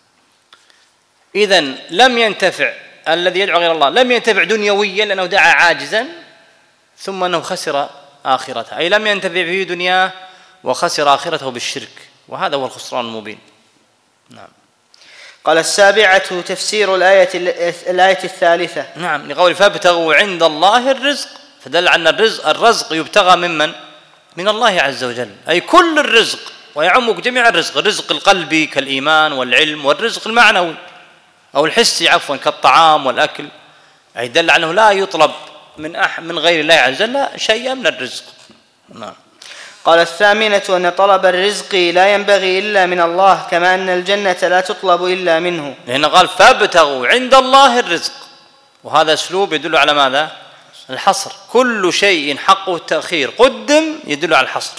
إذن لم ينتفع الذي يدعو غير الله، لم ينتفع دنيويا لأنه دعا عاجزا، ثم أنه خسر آخرته، أي لم ينتفع في دنياه وخسر آخرته بالشرك، وهذا هو الخسران المبين. نعم. قال: السابعة: تفسير الآية الآية الثالثة. نعم، لقول فابتغوا عند الله الرزق، فدل على أن الرزق الرزق يبتغى ممن؟ من الله عز وجل، أي كل الرزق، ويعم جميع الرزق، الرزق القلبي كالإيمان والعلم، والرزق المعنوي أو الحسي عفوا كالطعام والأكل، أي دل على أنه لا يطلب من أح من غير الله عز وجل شيئا من الرزق. نعم. قال الثامنة أن طلب الرزق لا ينبغي إلا من الله، كما أن الجنة لا تطلب إلا منه، لأنه قال فابتغوا عند الله الرزق، وهذا أسلوب يدل على ماذا؟ الحصر. كل شيء حقه التأخير قدم يدل على الحصر.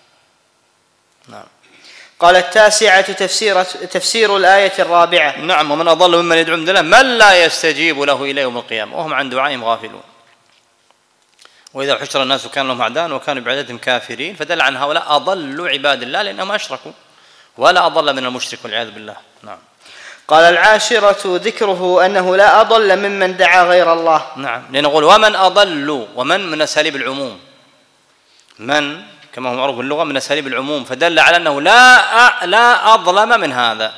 نعم. قال التاسعة تفسير, تفسير الآية الرابعة. نعم. ومن أضل ممن يدعو من دون الله من لا يستجيب له إلى يوم القيامة وهم عن دعائهم غافلون. وإذا حشر الناس كان لهم أعداء وكانوا بعدتهم كافرين، فدل عن هؤلاء أضلوا عباد الله لأنهم أشركوا، ولا أضل من المشرك والعياذ بالله. نعم. قال العاشرة ذكره أنه لا أضل ممن دعا غير الله. نعم. لنقول ومن أضل، ومن من أساليب العموم، من كما هو معروف باللغة من أساليب العموم، فدل على أنه لا لا أظلم من هذا،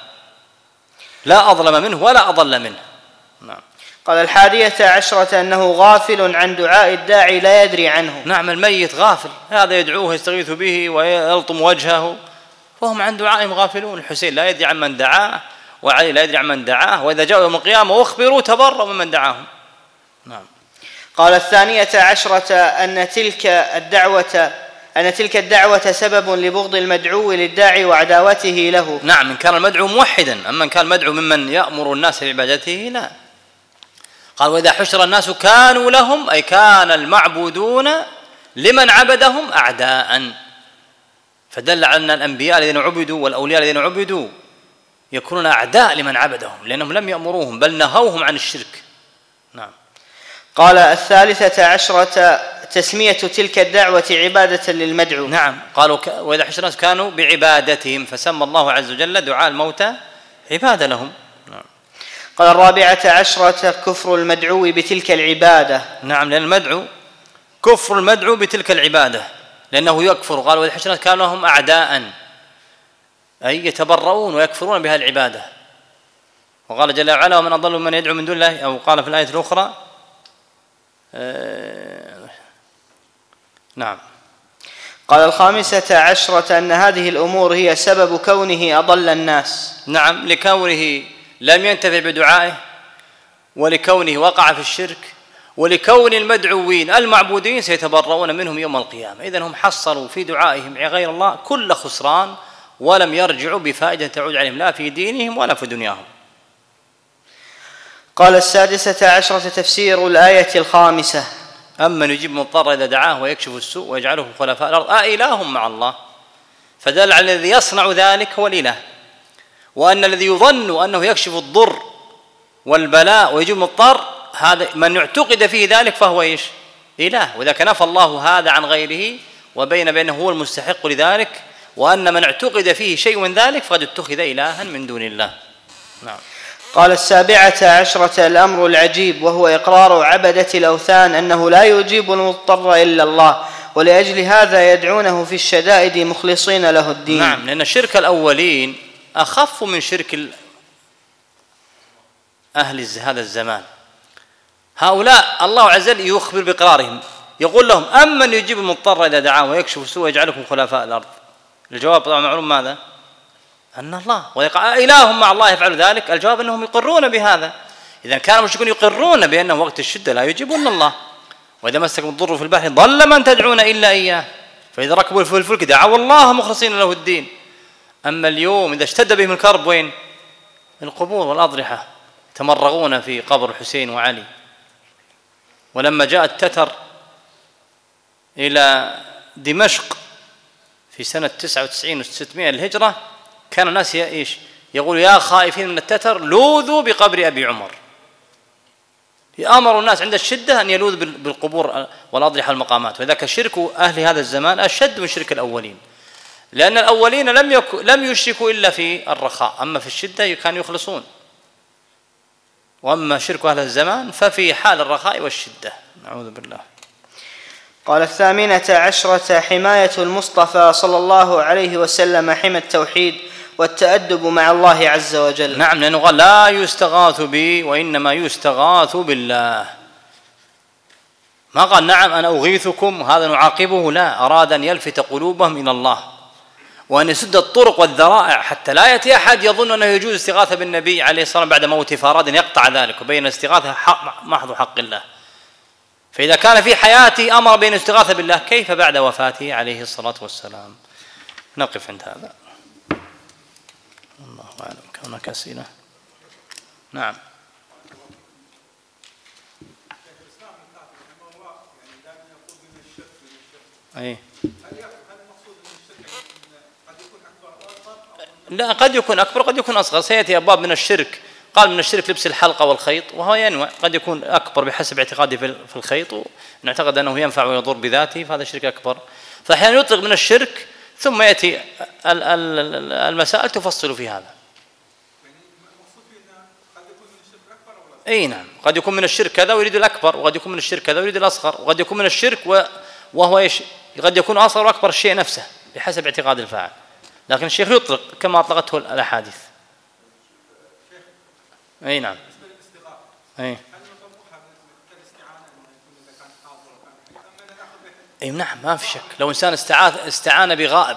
لا أظلم منه ولا أضل منه. نعم. قال الحادية عشرة أنه غافل عن دعاء الداعي لا يدري عنه. نعم. الميت غافل، هذا يدعوه يستغيث به ويلطم وجهه، وهم عن دعائهم غافلون. الحسين لا يدري عن من دعاه، وعلي لا يدري عن من دعاه، وإذا جاءوا يوم القيامة وأخبروا تبرأوا ممن دعاهم. نعم. قال الثانية عشرة أن تلك الدعوة أن تلك الدعوة سبب لبغض المدعو للداعي وعداوته له. نعم. إن كان المدعو موحدا، أما إن كان المدعو ممن يأمر الناس بعبادته لا. قال وإذا حشر الناس كانوا لهم، أي كان المعبودون لمن عبدهم أعداء، فدل على أن الأنبياء الذين عبدوا والأولياء الذين عبدوا يكونون أعداء لمن عبدهم، لأنهم لم يأمروهم بل نهوهم عن الشرك. نعم. قال الثالثة عشرة تسمية تلك الدعوة عبادة للمدعو. نعم. قالوا ك... وإذا حشر الناس كانوا بعبادتهم، فسمى الله عز وجل دعاء الموتى عبادة لهم. نعم. قال الرابعة عشرة كفر المدعو بتلك العبادة. نعم. لأن المدعو كفر المدعو بتلك العبادة، لأنه يكفر. قال وإذا حشر الناس كانوا هم أعداء، أي يتبرؤون ويكفرون بها العبادة. وقال جل وعلا ومن أضل من يدعو من دون الله، أو قال في الآية الأخرى آه نعم. قال الخامسة عشرة أن هذه الأمور هي سبب كونه أضل الناس. نعم. لكونه لم ينتفع بدعائه، ولكونه وقع في الشرك، ولكون المدعوين المعبودين سيتبرؤون منهم يوم القيامة. إذن هم حصلوا في دعائهم غير الله كل خسران، ولم يرجعوا بفائدة تعود عليهم لا في دينهم ولا في دنياهم. قال السادسة عشرة تفسير الآية الخامسة. أمن يجيب مضطر إذا دعاه ويكشف السوء ويجعله خلفاء الأرض أإله مع الله، فدل على الذي يصنع ذلك هو الإله، وأن الذي يظن أنه يكشف الضر والبلاء ويجيب مضطر هذا من يعتقد فيه ذلك فهو إيش؟ إله. وإذا كنف الله هذا عن غيره وبين بأنه هو المستحق لذلك، وأن من اعتقد فيه شيء من ذلك فقد اتخذ إلها من دون الله. نعم. قال السابعة عشرة الأمر العجيب، وهو إقرار عبدة الأوثان أنه لا يجيب المضطر إلا الله، ولأجل هذا يدعونه في الشدائد مخلصين له الدين. نعم. لأن شرك الأولين أخف من شرك أهل هذا الزمان. هؤلاء الله عز وجل يخبر بإقرارهم، يقول لهم أمن يجيب المضطر إذا دعاه ويكشف السوء ويجعلكم خلفاء الأرض. الجواب طبعا معلوم ماذا؟ أن الله. ويقع إله مع الله يفعل ذلك، الجواب أنهم يقرون بهذا. إذا كانوا المشركون يقرون بأنه وقت الشدة لا يجيبون الله، وإذا مسكم الضر في البحر ضل من تدعون إلا إياه، فإذا ركبوا في الفلك دعوا الله مخلصين له الدين. أما اليوم إذا اشتد بهم الكرب وين؟ القبور والأضرحة، تمرغون في قبر الحسين وعلي. ولما جاء التتر إلى دمشق في سنة تسعة وتسعين وستمائة الهجرة، كان الناس إيش يقول يا خائفين من التتر لوذوا بقبر أبي عمر. يأمر الناس عند الشدة أن يلوذوا بالقبور والأضرحة المقامات. وذاك شرك أهل هذا الزمان أشد من شرك الأولين، لأن الأولين لم يك... لم يشركوا إلا في الرخاء، أما في الشدة كانوا يخلصون. وأما شرك أهل الزمان ففي حال الرخاء والشدة، نعوذ بالله. قال الثامنة عشرة حماية المصطفى صلى الله عليه وسلم حمى التوحيد والتأدب مع الله عز وجل. نعم. لأنه قال لا يستغاث بي وإنما يستغاث بالله. ما قال نعم أنا أغيثكم هذا نعاقبه، لا، أراد أن يلفت قلوبهم إلى الله وأن يسد الطرق والذرائع حتى لا يأتي أحد يظن أنه يجوز استغاثة بالنبي عليه الصلاة والسلام بعد موته، فأراد أن يقطع ذلك وبين الاستغاثة حق محض حق الله. فإذا كان في حياته أمر بالاستغاثة بالله، كيف بعد وفاته عليه الصلاة والسلام؟ نقف عند هذا. الله أعلم. كان هناك أسئلة؟ نعم. أي. لا، قد يكون أكبر قد يكون أصغر، سيأتي أبواب من الشرك. قال من الشرك لبس الحلقة والخيط، وهو ينوع، قد يكون أكبر بحسب اعتقادي في الخيط، ونعتقد أنه ينفع ويضر بذاته، فهذا شرك أكبر. فأحيانا يطلق من الشرك ثم يأتي المسائل تفصل في هذا. أي نعم، قد يكون من الشرك كذا ويريد الأكبر، وقد يكون من الشرك كذا ويريد الأصغر، وقد يكون من الشرك وهو إيش، قد يكون أصغر وأكبر الشيء نفسه بحسب اعتقاد الفاعل. لكن الشيخ يطلق كما أطلقته الأحاديث. أي نعم. أي. أي نعم، ما في شك. لو إنسان استعاذ استعان بغائب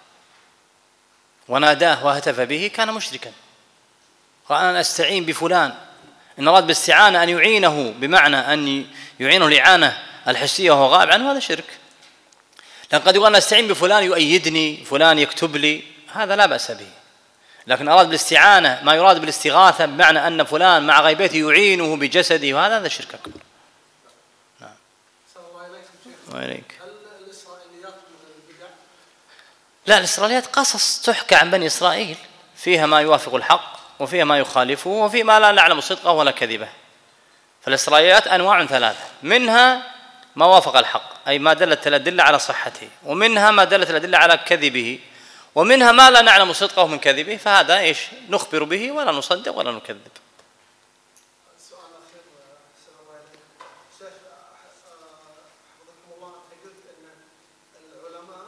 وناداه وهتف به كان مشركا. قال أنا أستعين بفلان، إن أراد بالاستعانة أن يعينه، بمعنى أن يعينه الإعانة الحسية وهو غائب عنه، هذا شرك. لكن قد يقول أنا أستعين بفلان يؤيدني، فلان يكتب لي، هذا لا بأس به. لكن أراد بالاستعانة ما يراد بالاستغاثة، بمعنى أن فلان مع غيبته يعينه بجسده، وهذا هذا شرك أكبر. نعم. وإليك. هل الإسرائيليات من البدع؟ لا، الإسرائيليات قصص تحكى عن بني إسرائيل، فيها ما يوافق الحق وفيها ما يخالفه وفيها ما لا نعلم صدقه ولا كذبه. فالإسرائيليات أنواع ثلاثة، منها ما وافق الحق أي ما دلت الأدلة على صحته، ومنها ما دلت الأدلة على كذبه، ومنها ما لا نعلم صدقه من كذبه، فهذا إيش نخبر به ولا نصدق ولا نكذب. السؤال الأخير. السلام عليكم شيخ، حفظكم الله، قلت أن العلماء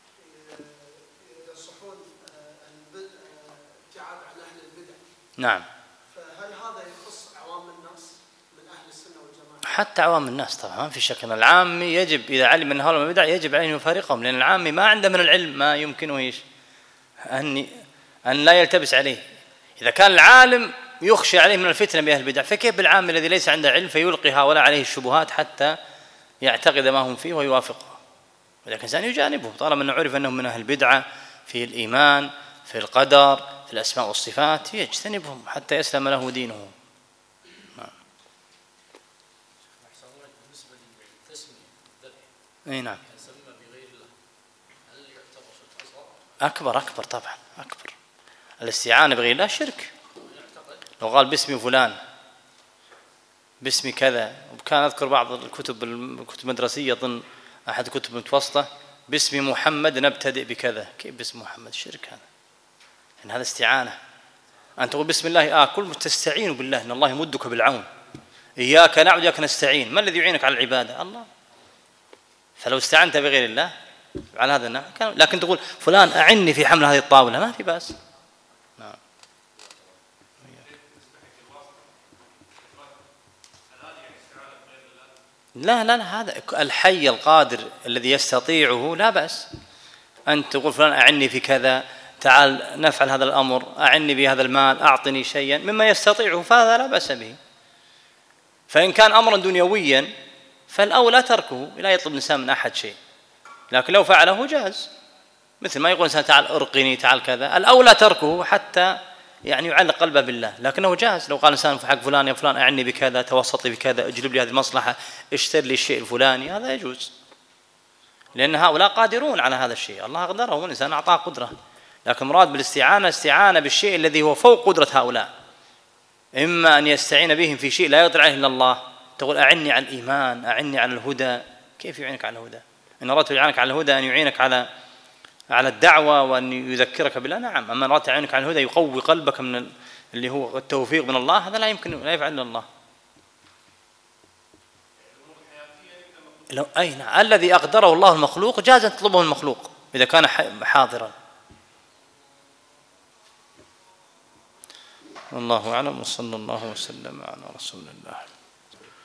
يصحون الابتعاد عن أهل البدع. نعم. فهل هذا يخص عوام الناس من أهل السنة والجماعة؟ حتى عوام الناس طبعا، ما في شك أن العامي يجب إذا علم أن هؤلاء البدع يجب عليه أن يفارقهم، لأن العامي ما عنده من العلم ما يمكنه إيش أن أن لا يلتبس عليه. إذا كان العالم يخشى عليه من الفتنة بأهل البدع، فكيف بالعام الذي ليس عنده علم فيلقي هؤلاء عليه الشبهات حتى يعتقد ما هم فيه ويوافقه؟ ولكن الإنسان يجانبه طالما أنه عرف أنهم من أهل البدعة في الإيمان، في القدر، في الأسماء والصفات، يجتنبهم حتى يسلم له دينه. اي نعم. اكبر اكبر طبعا اكبر. الاستعانه بغير الله شرك. لو قال باسم فلان، باسم كذا، وكان اذكر بعض الكتب الكتب المدرسيه ضمن احد الكتب المتوسطه، باسم محمد نبتدئ بكذا. كيف باسم محمد؟ شرك هذا. ان هذا استعانه. ان تقول بسم الله اكل، تستعين بالله ان الله يمدك بالعون. اياك نعبد واياك نستعين، ما الذي يعينك على العباده؟ الله. فلو استعنت بغير الله على هذا النحو كان، لكن تقول فلان أعني في حمل هذه الطاولة، ما في بأس. نعم. لا لا لا، هذا الحي القادر الذي يستطيعه لا بأس. أنت تقول فلان أعني في كذا، تعال نفعل هذا الأمر، أعني بهذا المال، أعطني شيئا مما يستطيعه، فهذا لا بأس به. فإن كان أمرا دنيويا فالأولى تركه، لا يطلب الإنسان من أحد شيء. لكن لو فعله جاز، مثل ما يقول إنسان تعال أرقني، تعال كذا، الأولى تركه حتى يعني يعلق قلبه بالله. لكنه جاز لو قال إنسان في حق فلان يا فلان أعني بكذا، توسط لي بكذا، اجلب لي هذه المصلحة، اشتري لي الشيء الفلاني، هذا يجوز، لأن هؤلاء قادرون على هذا الشيء، الله أقدرهم، الإنسان أعطاه قدرة. لكن مراد بالاستعانة استعانة بالشيء الذي هو فوق قدرة هؤلاء، إما أن يستعين بهم في شيء لا يقدر عليه إلا الله. تقول أعني على الإيمان، أعني على الهدى، كيف يعينك على الهدى؟ إن أردت يعينك على الهدى أن يعينك على على الدعوة وأن يذكرك بالله، نعم. أما أردت يعينك على الهدى يقوي قلبك من اللي هو التوفيق من الله، هذا لا يمكن، لا يفعل إلا الله. لو أين الذي أقدره الله المخلوق جاز أن تطلبه المخلوق إذا كان حاضرا. والله أعلم، وصلى الله وسلم على رسول الله.